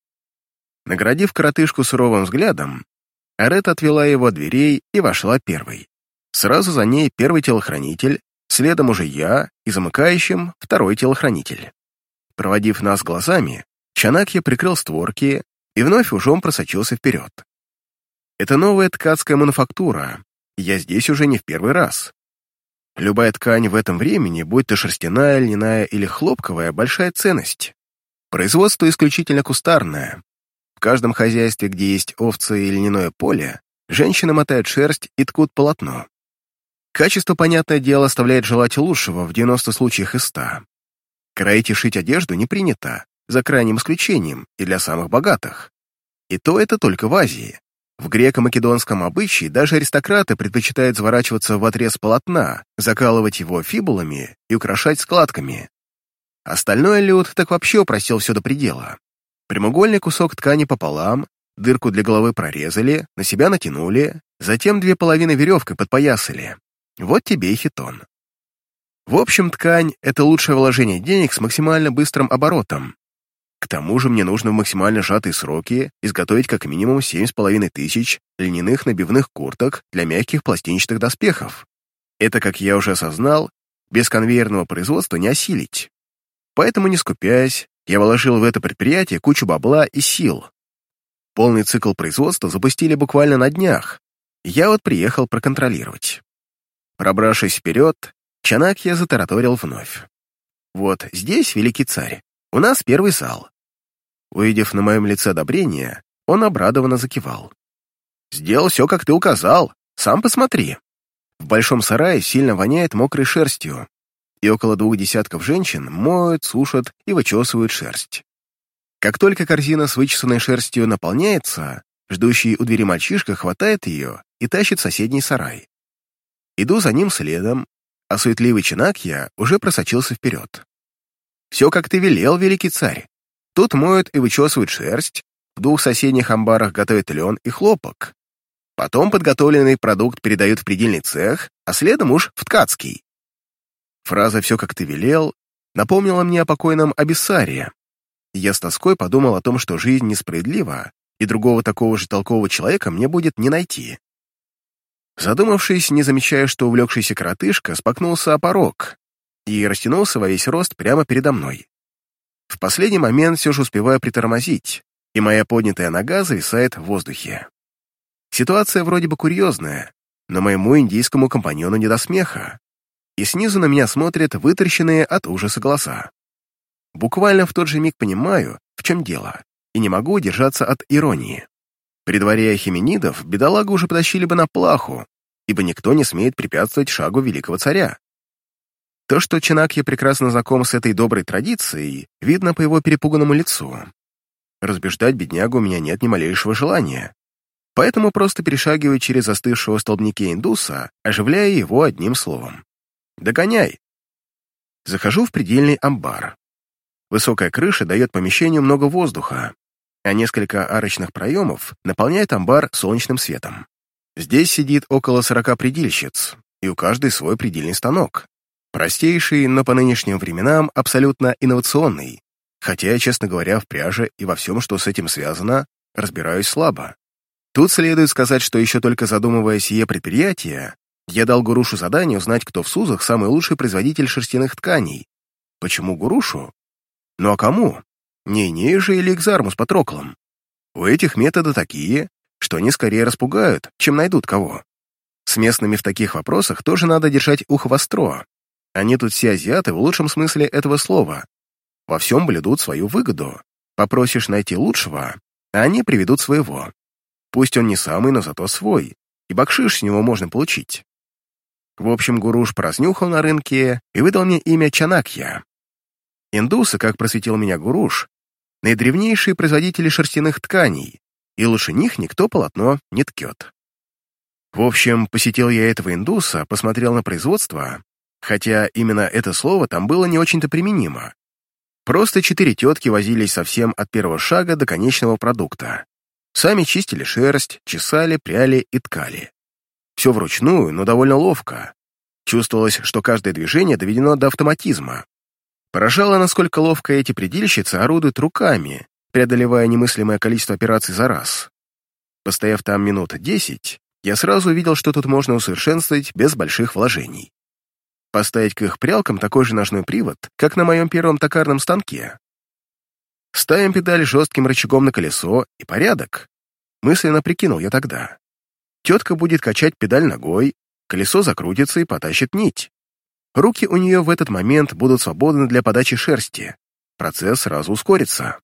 Наградив коротышку суровым взглядом, Арет отвела его от дверей и вошла первой. Сразу за ней первый телохранитель, следом уже я и замыкающим второй телохранитель. Проводив нас глазами, Чанакья прикрыл створки и вновь ужом просочился вперед. Это новая ткацкая мануфактура, и я здесь уже не в первый раз. Любая ткань в этом времени, будь то шерстяная, льняная или хлопковая, большая ценность. Производство исключительно кустарное. В каждом хозяйстве, где есть овцы и льняное поле, женщины мотают шерсть и ткут полотно. Качество, понятное дело, оставляет желать лучшего в девяноста случаях из ста. Кроить и шить одежду не принято, за крайним исключением, и для самых богатых. И то это только в Азии. В греко-македонском обычае даже аристократы предпочитают заворачиваться в отрез полотна, закалывать его фибулами и украшать складками. Остальной люд так вообще упростил все до предела. Прямоугольный кусок ткани пополам, дырку для головы прорезали, на себя натянули, затем две половины веревкой подпоясали. Вот тебе и хитон. В общем, ткань — это лучшее вложение денег с максимально быстрым оборотом. К тому же мне нужно в максимально сжатые сроки изготовить как минимум семь с половиной тысяч льняных набивных курток для мягких пластинчатых доспехов. Это, как я уже осознал, без конвейерного производства не осилить. Поэтому, не скупясь, я вложил в это предприятие кучу бабла и сил. Полный цикл производства запустили буквально на днях, и я вот приехал проконтролировать. Пробравшись вперед, Чанакья затараторил вновь. «Вот здесь, великий царь, у нас первый зал». Увидев на моем лице одобрение, он обрадованно закивал. «Сделал все, как ты указал, сам посмотри». В большом сарае сильно воняет мокрой шерстью, и около двух десятков женщин моют, сушат и вычесывают шерсть. Как только корзина с вычесанной шерстью наполняется, ждущий у двери мальчишка хватает ее и тащит в соседний сарай. Иду за ним следом, а суетливый Чанакья уже просочился вперед. «Все, как ты велел, великий царь. Тут моют и вычесывают шерсть, в двух соседних амбарах готовят лен и хлопок. Потом подготовленный продукт передают в предельный цех, а следом уж в ткацкий». Фраза «все, как ты велел» напомнила мне о покойном Абиссаре. Я с тоской подумал о том, что жизнь несправедлива, и другого такого же толкового человека мне будет не найти. Задумавшись, не замечая, что увлекшийся коротышка споткнулся о порог и растянулся во весь рост прямо передо мной. В последний момент все же успеваю притормозить, и моя поднятая нога зависает в воздухе. Ситуация вроде бы курьезная, но моему индийскому компаньону не до смеха, и снизу на меня смотрят вытаращенные от ужаса глаза. Буквально в тот же миг понимаю, в чем дело, и не могу удержаться от иронии. При дворе ахименидов бедолагу уже потащили бы на плаху, ибо никто не смеет препятствовать шагу великого царя. То, что Чанакья прекрасно знаком с этой доброй традицией, видно по его перепуганному лицу. Разбеждать беднягу у меня нет ни малейшего желания, поэтому просто перешагиваю через застывшего в столбнике индуса, оживляя его одним словом. «Догоняй!» Захожу в предельный амбар. Высокая крыша дает помещению много воздуха, а несколько арочных проемов наполняет амбар солнечным светом. Здесь сидит около сорока предельщиц, и у каждой свой предельный станок. Простейший, но по нынешним временам абсолютно инновационный, хотя я, честно говоря, в пряже и во всем, что с этим связано, разбираюсь слабо. Тут следует сказать, что еще только задумывая сие предприятие, я дал Гурушу задание узнать, кто в Сузах самый лучший производитель шерстяных тканей. Почему Гурушу? Ну а кому? Не Инею же или Экзарму с Патроклом? У этих методы такие, что они скорее распугают, чем найдут кого. С местными в таких вопросах тоже надо держать ухо востро. Они тут все азиаты в лучшем смысле этого слова. Во всем блюдут свою выгоду. Попросишь найти лучшего, а они приведут своего. Пусть он не самый, но зато свой, и бакшиш с него можно получить. В общем, Гуруш проснюхал на рынке и выдал мне имя Чанакья. Индусы, как просветил меня Гуруш, наидревнейшие производители шерстяных тканей, и лучше них никто полотно не ткет. В общем, посетил я этого индуса, посмотрел на производство, хотя именно это слово там было не очень-то применимо. Просто четыре тетки возились совсем от первого шага до конечного продукта. Сами чистили шерсть, чесали, пряли и ткали. Все вручную, но довольно ловко. Чувствовалось, что каждое движение доведено до автоматизма. Поражало, насколько ловко эти предельщицы орудуют руками, преодолевая немыслимое количество операций за раз. Постояв там минут десять, я сразу увидел, что тут можно усовершенствовать без больших вложений. Поставить к их прялкам такой же ножной привод, как на моем первом токарном станке. Ставим педаль жестким рычагом на колесо, и порядок. Мысленно прикинул я тогда. Тетка будет качать педаль ногой, колесо закрутится и потащит нить. Руки у нее в этот момент будут свободны для подачи шерсти. Процесс сразу ускорится.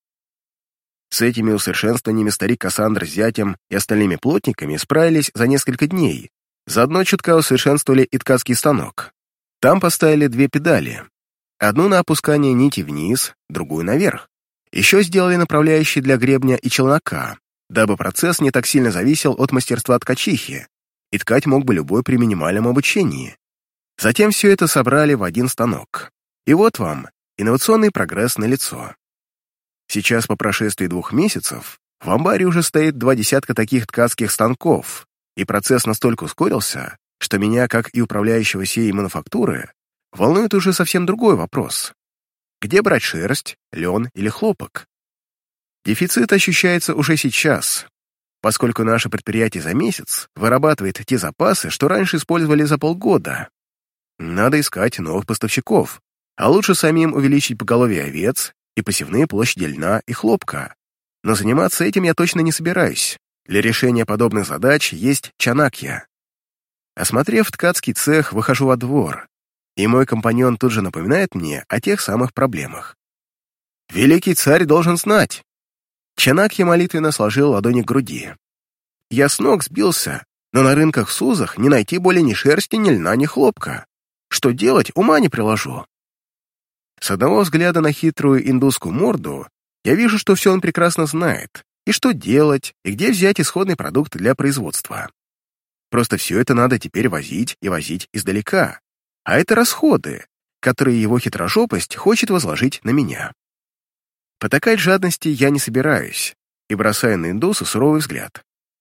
С этими усовершенствованиями старик Кассандр с зятем и остальными плотниками справились за несколько дней. Заодно чутка усовершенствовали и ткацкий станок. Там поставили две педали. Одну на опускание нити вниз, другую наверх. Еще сделали направляющие для гребня и челнока, дабы процесс не так сильно зависел от мастерства ткачихи, и ткать мог бы любой при минимальном обучении. Затем все это собрали в один станок. И вот вам инновационный прогресс налицо. Сейчас, по прошествии двух месяцев, в амбаре уже стоит два десятка таких ткацких станков, и процесс настолько ускорился, что меня, как и управляющего сей мануфактуры, волнует уже совсем другой вопрос. Где брать шерсть, лен или хлопок? Дефицит ощущается уже сейчас, поскольку наше предприятие за месяц вырабатывает те запасы, что раньше использовали за полгода. Надо искать новых поставщиков, а лучше самим увеличить поголовье овец и посевные площади льна и хлопка. Но заниматься этим я точно не собираюсь. Для решения подобных задач есть Чанакья. Осмотрев ткацкий цех, выхожу во двор, и мой компаньон тут же напоминает мне о тех самых проблемах. «Великий царь должен знать!» Чанакья молитвенно сложил ладони к груди. «Я с ног сбился, но на рынках в Сузах не найти более ни шерсти, ни льна, ни хлопка. Что делать, ума не приложу». С одного взгляда на хитрую индусскую морду я вижу, что все он прекрасно знает, и что делать, и где взять исходный продукт для производства. Просто все это надо теперь возить и возить издалека, а это расходы, которые его хитрожопость хочет возложить на меня. Потакать жадности я не собираюсь и бросаю на индуса суровый взгляд.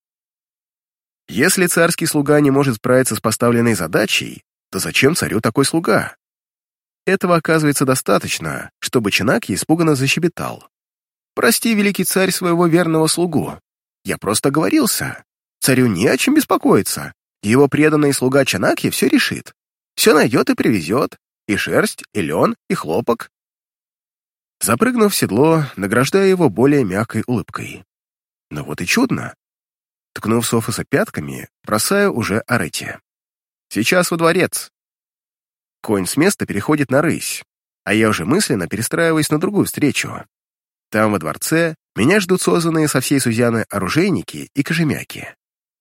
Если царский слуга не может справиться с поставленной задачей, то зачем царю такой слуга? Этого оказывается достаточно, чтобы Чанакья испуганно защебетал. «Прости, великий царь, своего верного слугу. Я просто оговорился. Царю не о чем беспокоиться. Его преданный слуга Чанакья все решит. Все найдет и привезет. И шерсть, и лен, и хлопок». Запрыгнув в седло, награждая его более мягкой улыбкой. Но вот и чудно. Ткнув Софоса пятками, бросаю уже арете. «Сейчас во дворец». Конь с места переходит на рысь, а я уже мысленно перестраиваюсь на другую встречу. Там, во дворце, Меня ждут созданные со всей Сузяны оружейники и кожемяки.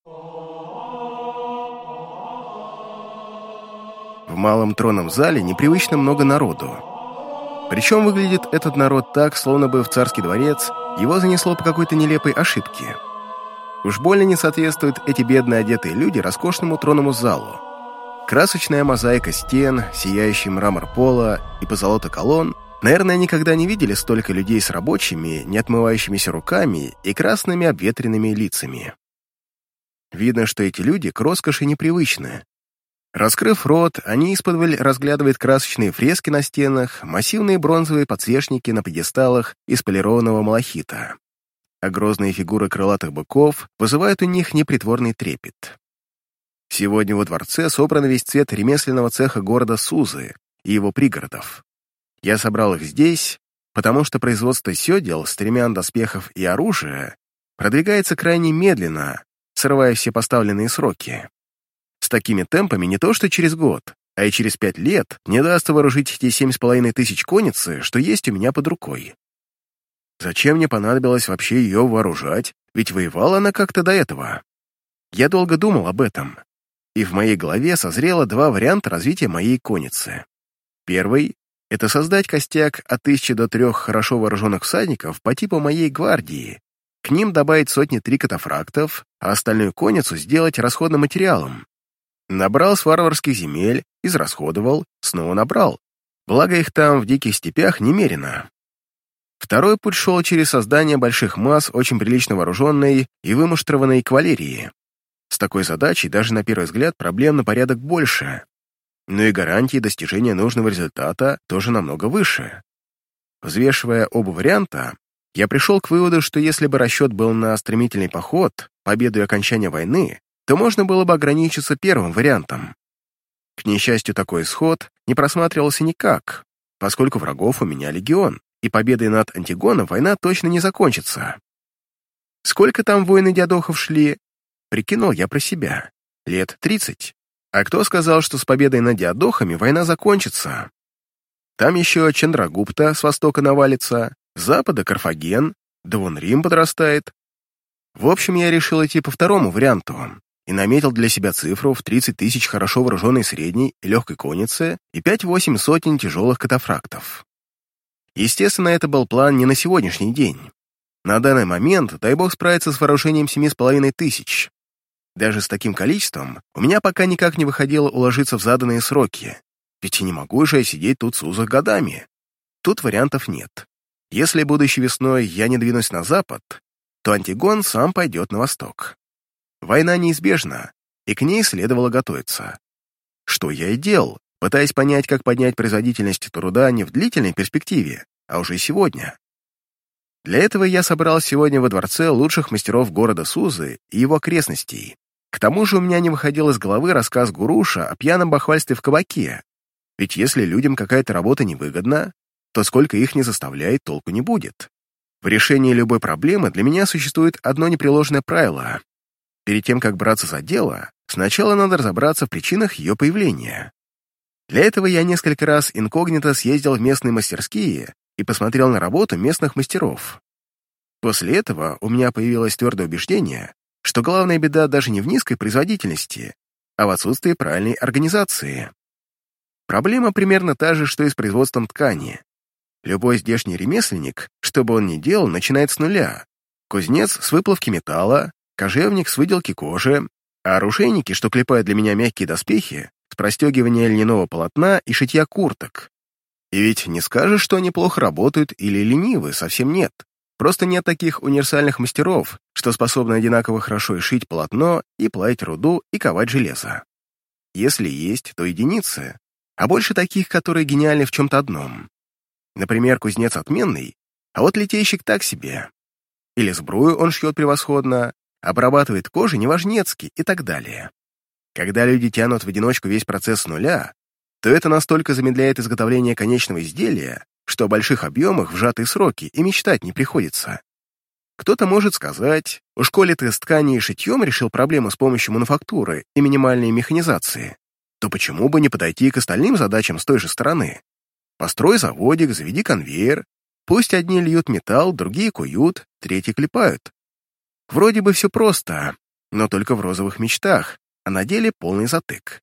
В малом тронном зале непривычно много народу. Причем выглядит этот народ так, словно бы в царский дворец его занесло по какой-то нелепой ошибке. Уж больно не соответствуют эти бедно одетые люди роскошному тронному залу. Красочная мозаика стен, сияющий мрамор пола и позолота колонн. Наверное, никогда не видели столько людей с рабочими, не отмывающимися руками и красными обветренными лицами. Видно, что эти люди к роскоши непривычны. Раскрыв рот, они исподволь разглядывают красочные фрески на стенах, массивные бронзовые подсвечники на пьедесталах из полированного малахита. А грозные фигуры крылатых быков вызывают у них непритворный трепет. Сегодня во дворце собран весь цвет ремесленного цеха города Сузы и его пригородов. Я собрал их здесь, потому что производство сёдел, стремян, доспехов и оружия продвигается крайне медленно, срывая все поставленные сроки. С такими темпами не то что через год, а и через пять лет не удастся вооружить те семь с половиной тысяч конницы, что есть у меня под рукой. Зачем мне понадобилось вообще ее вооружать, ведь воевала она как-то до этого? Я долго думал об этом, и в моей голове созрело два варианта развития моей конницы. Первый — это создать костяк от тысячи до трех хорошо вооруженных всадников по типу моей гвардии, к ним добавить сотни-три катафрактов, а остальную конницу сделать расходным материалом. Набрал с варварских земель, израсходовал, снова набрал. Благо их там в диких степях немерено. Второй путь шел через создание больших масс очень прилично вооруженной и вымуштрованной кавалерии. С такой задачей даже на первый взгляд проблем на порядок больше, но и гарантии достижения нужного результата тоже намного выше. Взвешивая оба варианта, я пришел к выводу, что если бы расчет был на стремительный поход, победу и окончание войны, то можно было бы ограничиться первым вариантом. К несчастью, такой исход не просматривался никак, поскольку врагов у меня легион, и победой над Антигоном война точно не закончится. Сколько там войн и диадохов шли, прикинул я про себя. Лет тридцать. А кто сказал, что с победой над диадохами война закончится? Там еще Чандрагупта с востока навалится, с запада Карфаген, да вон Рим подрастает. В общем, я решил идти по второму варианту и наметил для себя цифру в тридцать тысяч хорошо вооруженной средней и легкой конницы и пять-восемь сотен тяжелых катафрактов. Естественно, это был план не на сегодняшний день. На данный момент, дай бог, справиться с вооружением семи с половиной тысяч. Даже с таким количеством у меня пока никак не выходило уложиться в заданные сроки, ведь и не могу же я сидеть тут с узах годами. Тут вариантов нет. Если будущей весной я не двинусь на запад, то Антигон сам пойдет на восток. Война неизбежна, и к ней следовало готовиться. Что я и делал, пытаясь понять, как поднять производительность труда не в длительной перспективе, а уже сегодня. Для этого я собрал сегодня во дворце лучших мастеров города Сузы и его окрестностей. К тому же у меня не выходил из головы рассказ Гуруша о пьяном бахвальстве в кабаке, ведь если людям какая-то работа невыгодна, то сколько их не заставляет, толку не будет. В решении любой проблемы для меня существует одно непреложное правило. Перед тем, как браться за дело, сначала надо разобраться в причинах ее появления. Для этого я несколько раз инкогнито съездил в местные мастерские и посмотрел на работу местных мастеров. После этого у меня появилось твердое убеждение, что главная беда даже не в низкой производительности, а в отсутствии правильной организации. Проблема примерно та же, что и с производством ткани. Любой здешний ремесленник, что бы он ни делал, начинает с нуля. Кузнец с выплавки металла, кожевник с выделки кожи, а оружейники, что клепают для меня мягкие доспехи, с простегивания льняного полотна и шитья курток. И ведь не скажешь, что они плохо работают или ленивы, совсем нет. Просто нет таких универсальных мастеров, что способны одинаково хорошо и шить полотно, и плавить руду, и ковать железо. Если есть, то единицы, а больше таких, которые гениальны в чем-то одном. Например, кузнец отменный, а вот литейщик так себе. Или сбрую он шьет превосходно, обрабатывает кожу неважнецки и так далее. Когда люди тянут в одиночку весь процесс с нуля, то это настолько замедляет изготовление конечного изделия, что о больших объемах в сжатые сроки и мечтать не приходится. Кто-то может сказать, уж коли ты с тканью и шитьем решил проблему с помощью мануфактуры и минимальной механизации, то почему бы не подойти к остальным задачам с той же стороны? Построй заводик, заведи конвейер, Пусть одни льют металл, другие куют, третьи клепают. Вроде бы все просто, но только в розовых мечтах, а на деле полный затык.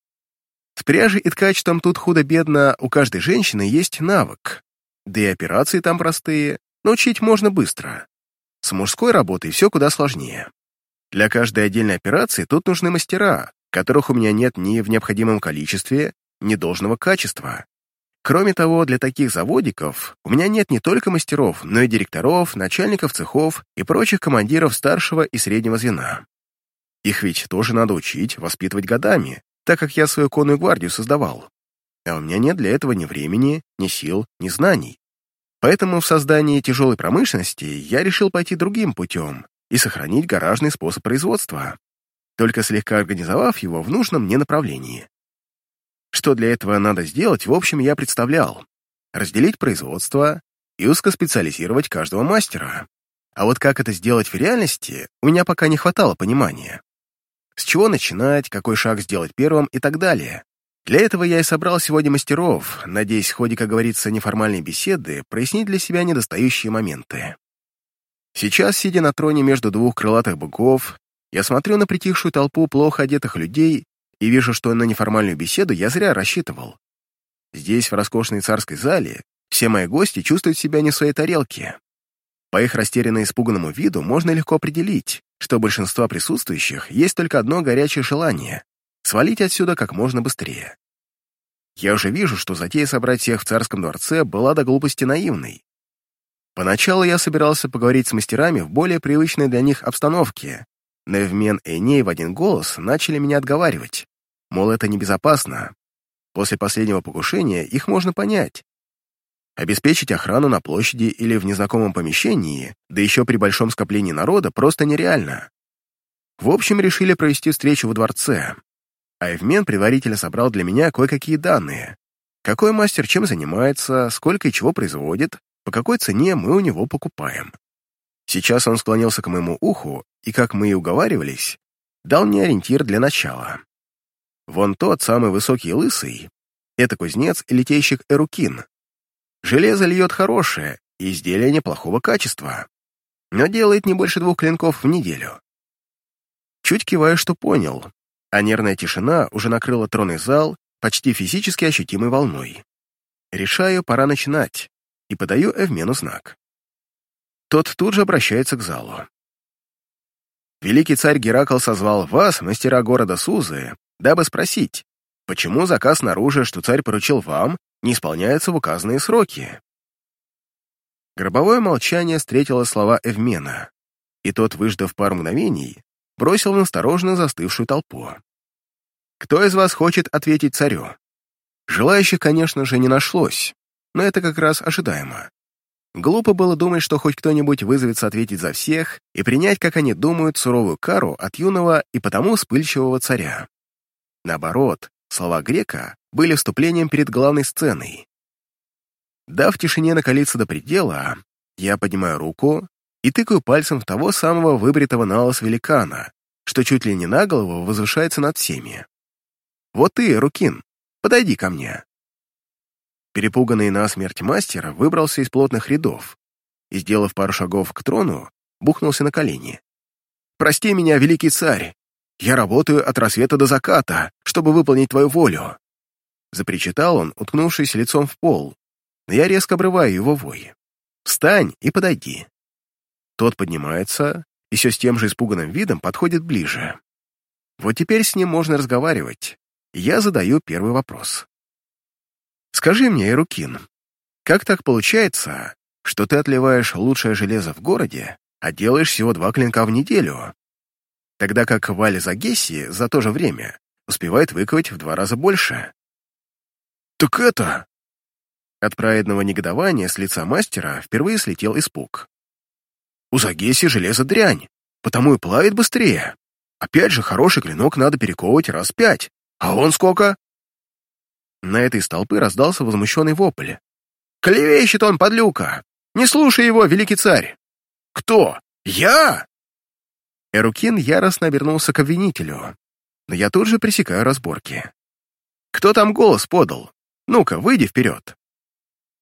С пряжей и ткачеством тут худо-бедно у каждой женщины есть навык. Да и операции там простые, научить можно быстро. С мужской работой все куда сложнее. Для каждой отдельной операции тут нужны мастера, которых у меня нет ни в необходимом количестве, ни должного качества. Кроме того, для таких заводиков у меня нет не только мастеров, но и директоров, начальников цехов и прочих командиров старшего и среднего звена. Их ведь тоже надо учить, воспитывать годами, так как я свою конную гвардию создавал. А у меня нет для этого ни времени, ни сил, ни знаний. Поэтому в создании тяжелой промышленности я решил пойти другим путем и сохранить гаражный способ производства, только слегка организовав его в нужном мне направлении. Что для этого надо сделать, в общем, я представлял. Разделить производство и узкоспециализировать каждого мастера. А вот как это сделать в реальности, у меня пока не хватало понимания. С чего начинать, какой шаг сделать первым и так далее. Для этого я и собрал сегодня мастеров, надеясь в ходе, как говорится, неформальной беседы, прояснить для себя недостающие моменты. Сейчас, сидя на троне между двух крылатых быков, я смотрю на притихшую толпу плохо одетых людей и вижу, что на неформальную беседу я зря рассчитывал. Здесь, в роскошной царской зале, все мои гости чувствуют себя не в своей тарелке. По их растерянно испуганному виду можно легко определить, что у большинства присутствующих есть только одно горячее желание — свалить отсюда как можно быстрее. Я уже вижу, что затея собрать всех в царском дворце была до глупости наивной. Поначалу я собирался поговорить с мастерами в более привычной для них обстановке, но Эвмен и Эней в один голос начали меня отговаривать, мол, это небезопасно. После последнего покушения их можно понять. Обеспечить охрану на площади или в незнакомом помещении, да еще при большом скоплении народа, просто нереально. В общем, решили провести встречу во дворце. А Эвмен предварительно собрал для меня кое-какие данные. Какой мастер чем занимается, сколько и чего производит, по какой цене мы у него покупаем. Сейчас он склонился к моему уху и, как мы и уговаривались, дал мне ориентир для начала. Вон тот, самый высокий и лысый, это кузнец и литейщик Эрукин. Железо льет хорошее и изделие неплохого качества, но делает не больше двух клинков в неделю. Чуть киваю, что понял, а нервная тишина уже накрыла тронный зал почти физически ощутимой волной. Решаю, пора начинать, и подаю Эвмену знак. Тот тут же обращается к залу. Великий царь Геракл созвал вас, мастера города Сузы, дабы спросить, почему заказ снаружи, что царь поручил вам, не исполняется в указанные сроки. Гробовое молчание встретило слова Эвмена, и тот, выждав пару мгновений, бросил в настороженно застывшую толпу. «Кто из вас хочет ответить царю?» Желающих, конечно же, не нашлось, но это как раз ожидаемо. Глупо было думать, что хоть кто-нибудь вызовется ответить за всех и принять, как они думают, суровую кару от юного и потому вспыльчивого царя. Наоборот, слова грека были вступлением перед главной сценой. Дав тишине накалиться до предела, я поднимаю руку и тыкаю пальцем в того самого выбритого налыс великана, что чуть ли не на голову возвышается над всеми. «Вот ты, Рукин, подойди ко мне». Перепуганный насмерть мастер выбрался из плотных рядов и, сделав пару шагов к трону, бухнулся на колени. «Прости меня, великий царь! Я работаю от рассвета до заката, чтобы выполнить твою волю!» Запричитал он, уткнувшись лицом в пол, но я резко обрываю его вой. «Встань и подойди!» Тот поднимается и все с тем же испуганным видом подходит ближе. Вот теперь с ним можно разговаривать, и я задаю первый вопрос. «Скажи мне, Эрукин, как так получается, что ты отливаешь лучшее железо в городе, а делаешь всего два клинка в неделю, тогда как Валя Загесси за то же время успевает выковать в два раза больше?» «Так это...» От праведного негодования с лица мастера впервые слетел испуг. «У Загесси железо дрянь, потому и плавит быстрее. Опять же, хороший клинок надо перековывать раз пять, а он сколько?» На этой из толпы раздался возмущенный вопль. «Клевещет он, подлюка! Не слушай его, великий царь!» «Кто? Я?» Эрукин яростно обернулся к обвинителю, но я тут же пресекаю разборки. «Кто там голос подал? Ну-ка, выйди вперед!»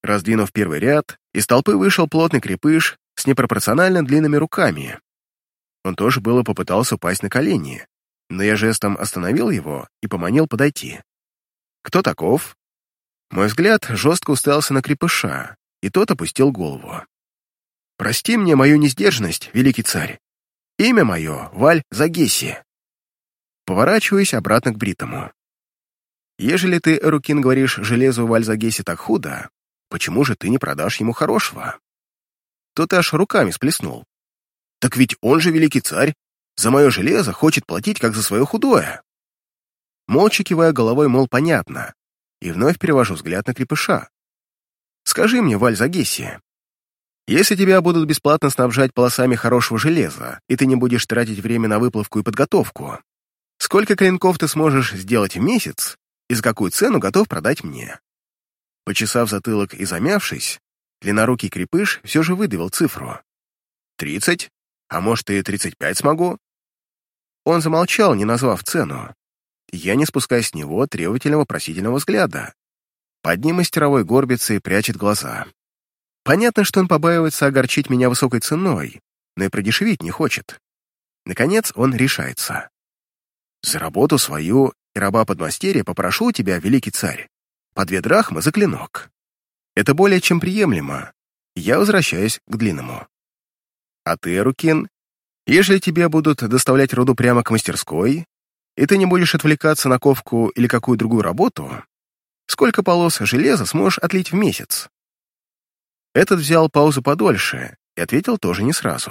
Раздвинув первый ряд, из толпы вышел плотный крепыш с непропорционально длинными руками. Он тоже было попытался упасть на колени, но я жестом остановил его и поманил подойти. «Кто таков?» Мой взгляд жестко уставился на крепыша, и тот опустил голову. «Прости мне мою несдержанность, великий царь. Имя мое — Валь Загеси». Поворачиваюсь обратно к бритому. «Ежели ты, Эрукин, говоришь железу Валь Загеси так худо, почему же ты не продашь ему хорошего?» Тот аж руками сплеснул. «Так ведь он же великий царь, за мое железо хочет платить, как за свое худое». Молча кивая головой, мол, понятно, и вновь перевожу взгляд на крепыша. «Скажи мне, Валь Загеси, если тебя будут бесплатно снабжать полосами хорошего железа, и ты не будешь тратить время на выплавку и подготовку, сколько клинков ты сможешь сделать в месяц и за какую цену готов продать мне?» Почесав затылок и замявшись, длиннорукий крепыш все же выдавил цифру. «Тридцать? А может, и тридцать пять смогу?» Он замолчал, не назвав цену. Я не спускаю с него требовательно-вопросительного взгляда. Под ним мастеровой горбится и прячет глаза. Понятно, что он побаивается огорчить меня высокой ценой, но и продешевить не хочет. Наконец он решается. «За работу свою и раба-подмастерья попрошу у тебя, великий царь, по две драхмы за клинок. Это более чем приемлемо. Я возвращаюсь к длинному. А ты, Эрукин, ежели тебе будут доставлять руду прямо к мастерской, и ты не будешь отвлекаться на ковку или какую другую работу, сколько полос железа сможешь отлить в месяц?» Этот взял паузу подольше и ответил тоже не сразу.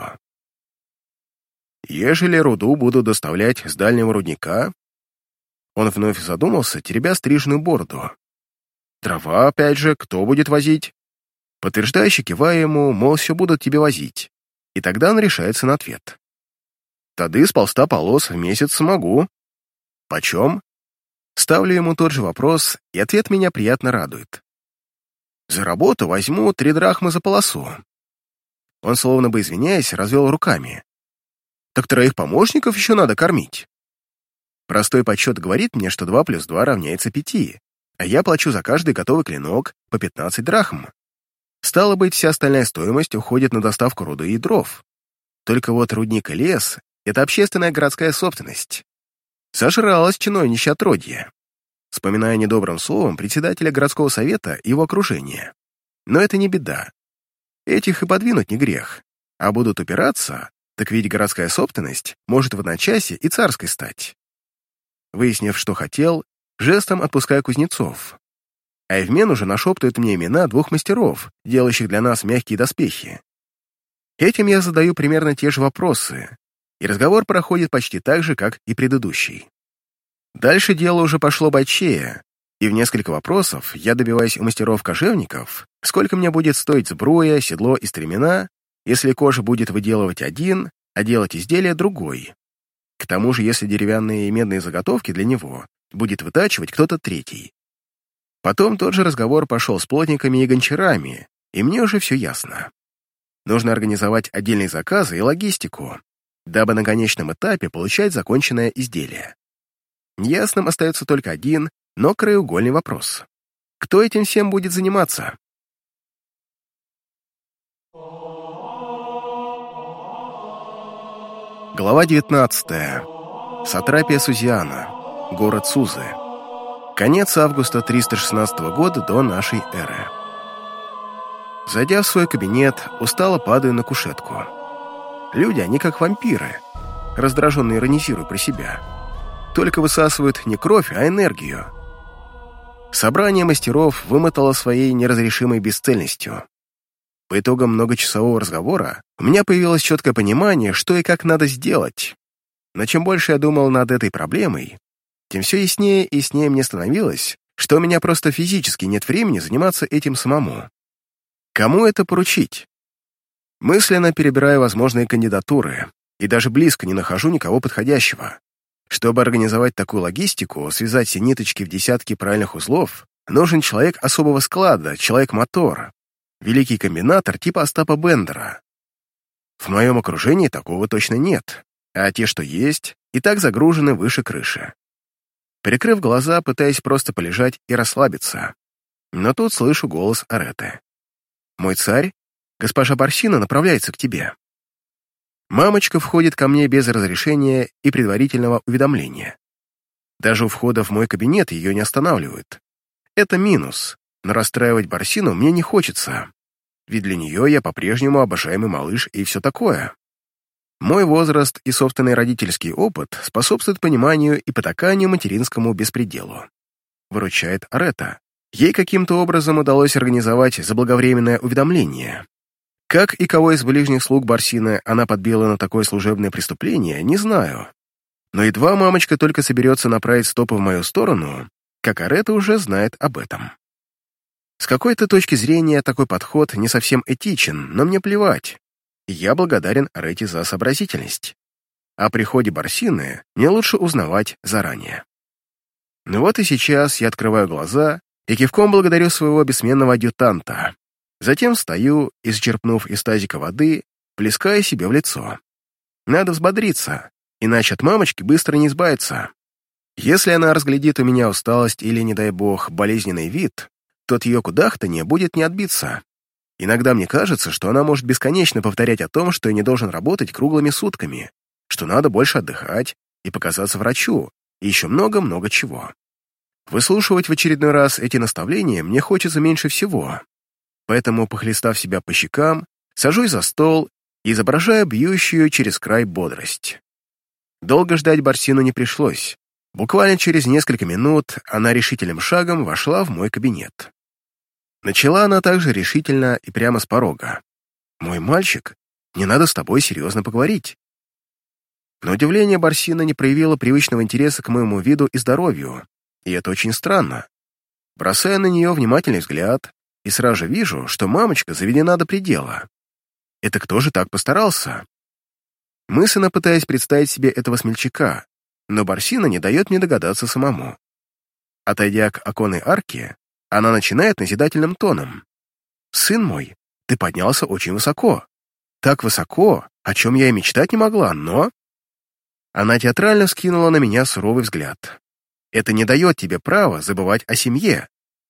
«Ежели руду будут доставлять с дальнего рудника...» Он вновь задумался, теребя стриженную бороду. «Дрова, опять же, кто будет возить?» Подтверждающе кивая ему, мол, все будут тебе возить. И тогда он решается на ответ. «Тады с полста полос в месяц смогу». «Почем?» Ставлю ему тот же вопрос, и ответ меня приятно радует. «За работу возьму три драхмы за полосу». Он, словно бы извиняясь, развел руками. «Так троих помощников еще надо кормить». Простой подсчет говорит мне, что два плюс два равняется пяти, а я плачу за каждый готовый клинок по пятнадцать драхм. Стало быть, вся остальная стоимость уходит на доставку руды и дров. Только вот рудник и лес — это общественная городская собственность. Сожралось чиновнище отродье, вспоминая недобрым словом председателя городского совета и его окружения. Но это не беда. Этих и подвинуть не грех. А будут упираться, так ведь городская собственность может в одночасье и царской стать. Выяснив, что хотел, жестом отпускаю кузнецов. Айвмен уже нашептывает мне имена двух мастеров, делающих для нас мягкие доспехи. Этим я задаю примерно те же вопросы, и разговор проходит почти так же, как и предыдущий. Дальше дело уже пошло бойчее, и в несколько вопросов я добиваюсь у мастеров-кожевников, сколько мне будет стоить сбруя, седло и стремена, если кожа будет выделывать один, а делать изделие другой. К тому же, если деревянные и медные заготовки для него будет вытачивать кто-то третий. Потом тот же разговор пошел с плотниками и гончарами, и мне уже все ясно. Нужно организовать отдельные заказы и логистику, дабы на конечном этапе получать законченное изделие. Неясным остается только один, но краеугольный вопрос. Кто этим всем будет заниматься? Глава девятнадцатая. Сатрапия Сузиана. Город Сузы. Конец августа триста шестнадцатого года до нашей эры. Зайдя в свой кабинет, устало падаю на кушетку. Люди, они как вампиры, раздраженно иронизируя про себя. Только высасывают не кровь, а энергию. Собрание мастеров вымотало своей неразрешимой бесцельностью. По итогам многочасового разговора у меня появилось четкое понимание, что и как надо сделать. Но чем больше я думал над этой проблемой, тем все яснее и яснее мне становилось, что у меня просто физически нет времени заниматься этим самому. Кому это поручить? Мысленно перебираю возможные кандидатуры и даже близко не нахожу никого подходящего. Чтобы организовать такую логистику, связать все ниточки в десятки правильных узлов, нужен человек особого склада, человек-мотор, великий комбинатор типа Остапа Бендера. В моем окружении такого точно нет, а те, что есть, и так загружены выше крыши. Прикрыв глаза, пытаясь просто полежать и расслабиться. Но тут слышу голос Ареты. «Мой царь, госпожа Барсина направляется к тебе». Мамочка входит ко мне без разрешения и предварительного уведомления. Даже у входа в мой кабинет ее не останавливают. Это минус, но расстраивать Барсину мне не хочется, ведь для нее я по-прежнему обожаемый малыш и все такое. Мой возраст и собственный родительский опыт способствуют пониманию и потаканию материнскому беспределу. Выручает Арета. Ей каким-то образом удалось организовать заблаговременное уведомление. Как и кого из ближних слуг Барсины она подбила на такое служебное преступление, не знаю. Но едва мамочка только соберется направить стопы в мою сторону, как Арета уже знает об этом. С какой-то точки зрения такой подход не совсем этичен, но мне плевать. Я благодарен Арете за сообразительность. О приходе Барсины мне лучше узнавать заранее. Ну вот и сейчас я открываю глаза и кивком благодарю своего бессменного адъютанта. Затем встаю и, зачерпнув из тазика воды, плескаю себе в лицо. Надо взбодриться, иначе от мамочки быстро не избавиться. Если она разглядит у меня усталость или, не дай бог, болезненный вид, то от ее кудахтанья будет не отбиться. Иногда мне кажется, что она может бесконечно повторять о том, что я не должен работать круглыми сутками, что надо больше отдыхать и показаться врачу, и еще много-много чего. Выслушивать в очередной раз эти наставления мне хочется меньше всего. Поэтому, похлестав себя по щекам, сажусь за стол и изображаю бьющую через край бодрость. Долго ждать Барсину не пришлось. Буквально через несколько минут она решительным шагом вошла в мой кабинет. Начала она также решительно и прямо с порога. «Мой мальчик, мне надо с тобой серьезно поговорить». На удивление Барсина не проявила привычного интереса к моему виду и здоровью, и это очень странно. Бросая на нее внимательный взгляд, и сразу же вижу, что мамочка заведена до предела. Это кто же так постарался? Мысленно пытаясь представить себе этого смельчака, но Барсина не дает мне догадаться самому. Отойдя к оконной арке, она начинает назидательным тоном. «Сын мой, ты поднялся очень высоко. Так высоко, о чем я и мечтать не могла, но...» Она театрально вскинула на меня суровый взгляд. «Это не дает тебе права забывать о семье».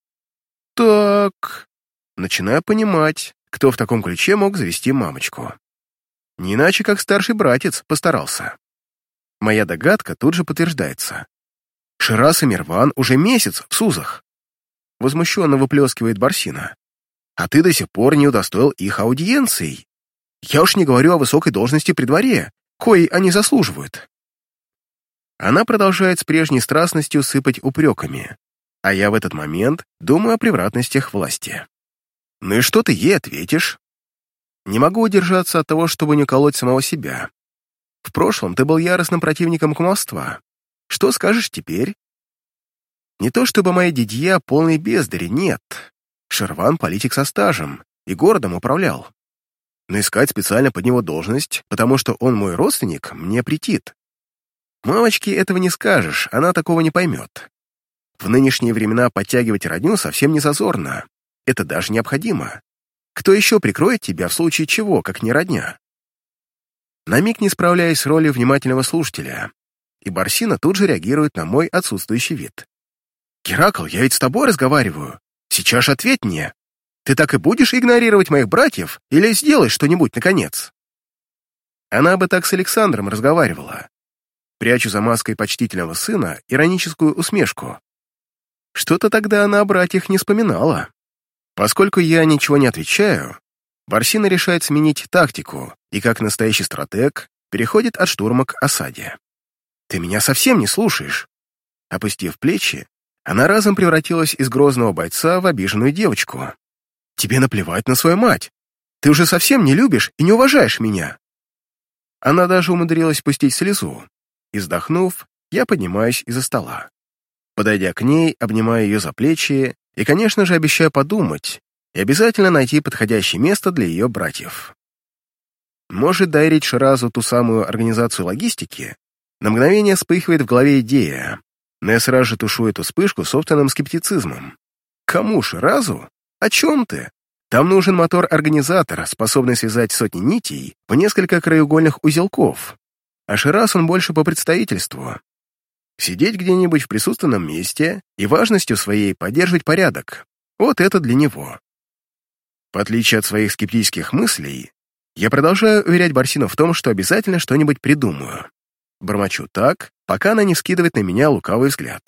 «Так...» Начинаю понимать, кто в таком ключе мог завести мамочку. Не иначе, как старший братец постарался. Моя догадка тут же подтверждается. Шираз и Мирван уже месяц в СУЗах. Возмущенно выплескивает Барсина. А ты до сих пор не удостоил их аудиенцией. Я уж не говорю о высокой должности при дворе, коей они заслуживают. Она продолжает с прежней страстностью сыпать упреками, а я в этот момент думаю о превратностях власти. Ну и что ты ей ответишь? Не могу удержаться от того, чтобы не уколоть самого себя. В прошлом ты был яростным противником кумовства. Что скажешь теперь? Не то чтобы мои дядья полные бездари, нет. Шерван — политик со стажем, и городом управлял. Но искать специально под него должность, потому что он мой родственник, мне претит. Мамочке этого не скажешь, она такого не поймет. В нынешние времена подтягивать родню совсем не зазорно. Это даже необходимо. Кто еще прикроет тебя в случае чего, как не родня? На миг не справляясь с ролью внимательного слушателя, и Барсина тут же реагирует на мой отсутствующий вид. «Геракл, я ведь с тобой разговариваю. Сейчас же ответь мне. Ты так и будешь игнорировать моих братьев или сделаешь что-нибудь, наконец?» Она бы так с Александром разговаривала. Прячу за маской почтительного сына ироническую усмешку. Что-то тогда она о братьях не вспоминала. Поскольку я ничего не отвечаю, Барсина решает сменить тактику и, как настоящий стратег, переходит от штурма к осаде. «Ты меня совсем не слушаешь!» Опустив плечи, она разом превратилась из грозного бойца в обиженную девочку. «Тебе наплевать на свою мать! Ты уже совсем не любишь и не уважаешь меня!» Она даже умудрилась пустить слезу, и, вздохнув, я поднимаюсь из-за стола. Подойдя к ней, обнимаю ее за плечи и, конечно же, обещаю подумать и обязательно найти подходящее место для ее братьев. Может доверить Ширазу ту самую организацию логистики? На мгновение вспыхивает в голове идея, но я сразу же тушу эту вспышку собственным скептицизмом. Кому Ширазу? О чем ты? Там нужен мотор-организатор, способный связать сотни нитей в несколько краеугольных узелков, а Шираз он больше по представительству. Сидеть где-нибудь в присутственном месте и важностью своей поддерживать порядок. Вот это для него. В отличие от своих скептических мыслей, я продолжаю уверять Барсину в том, что обязательно что-нибудь придумаю. Бормочу так, пока она не скидывает на меня лукавый взгляд.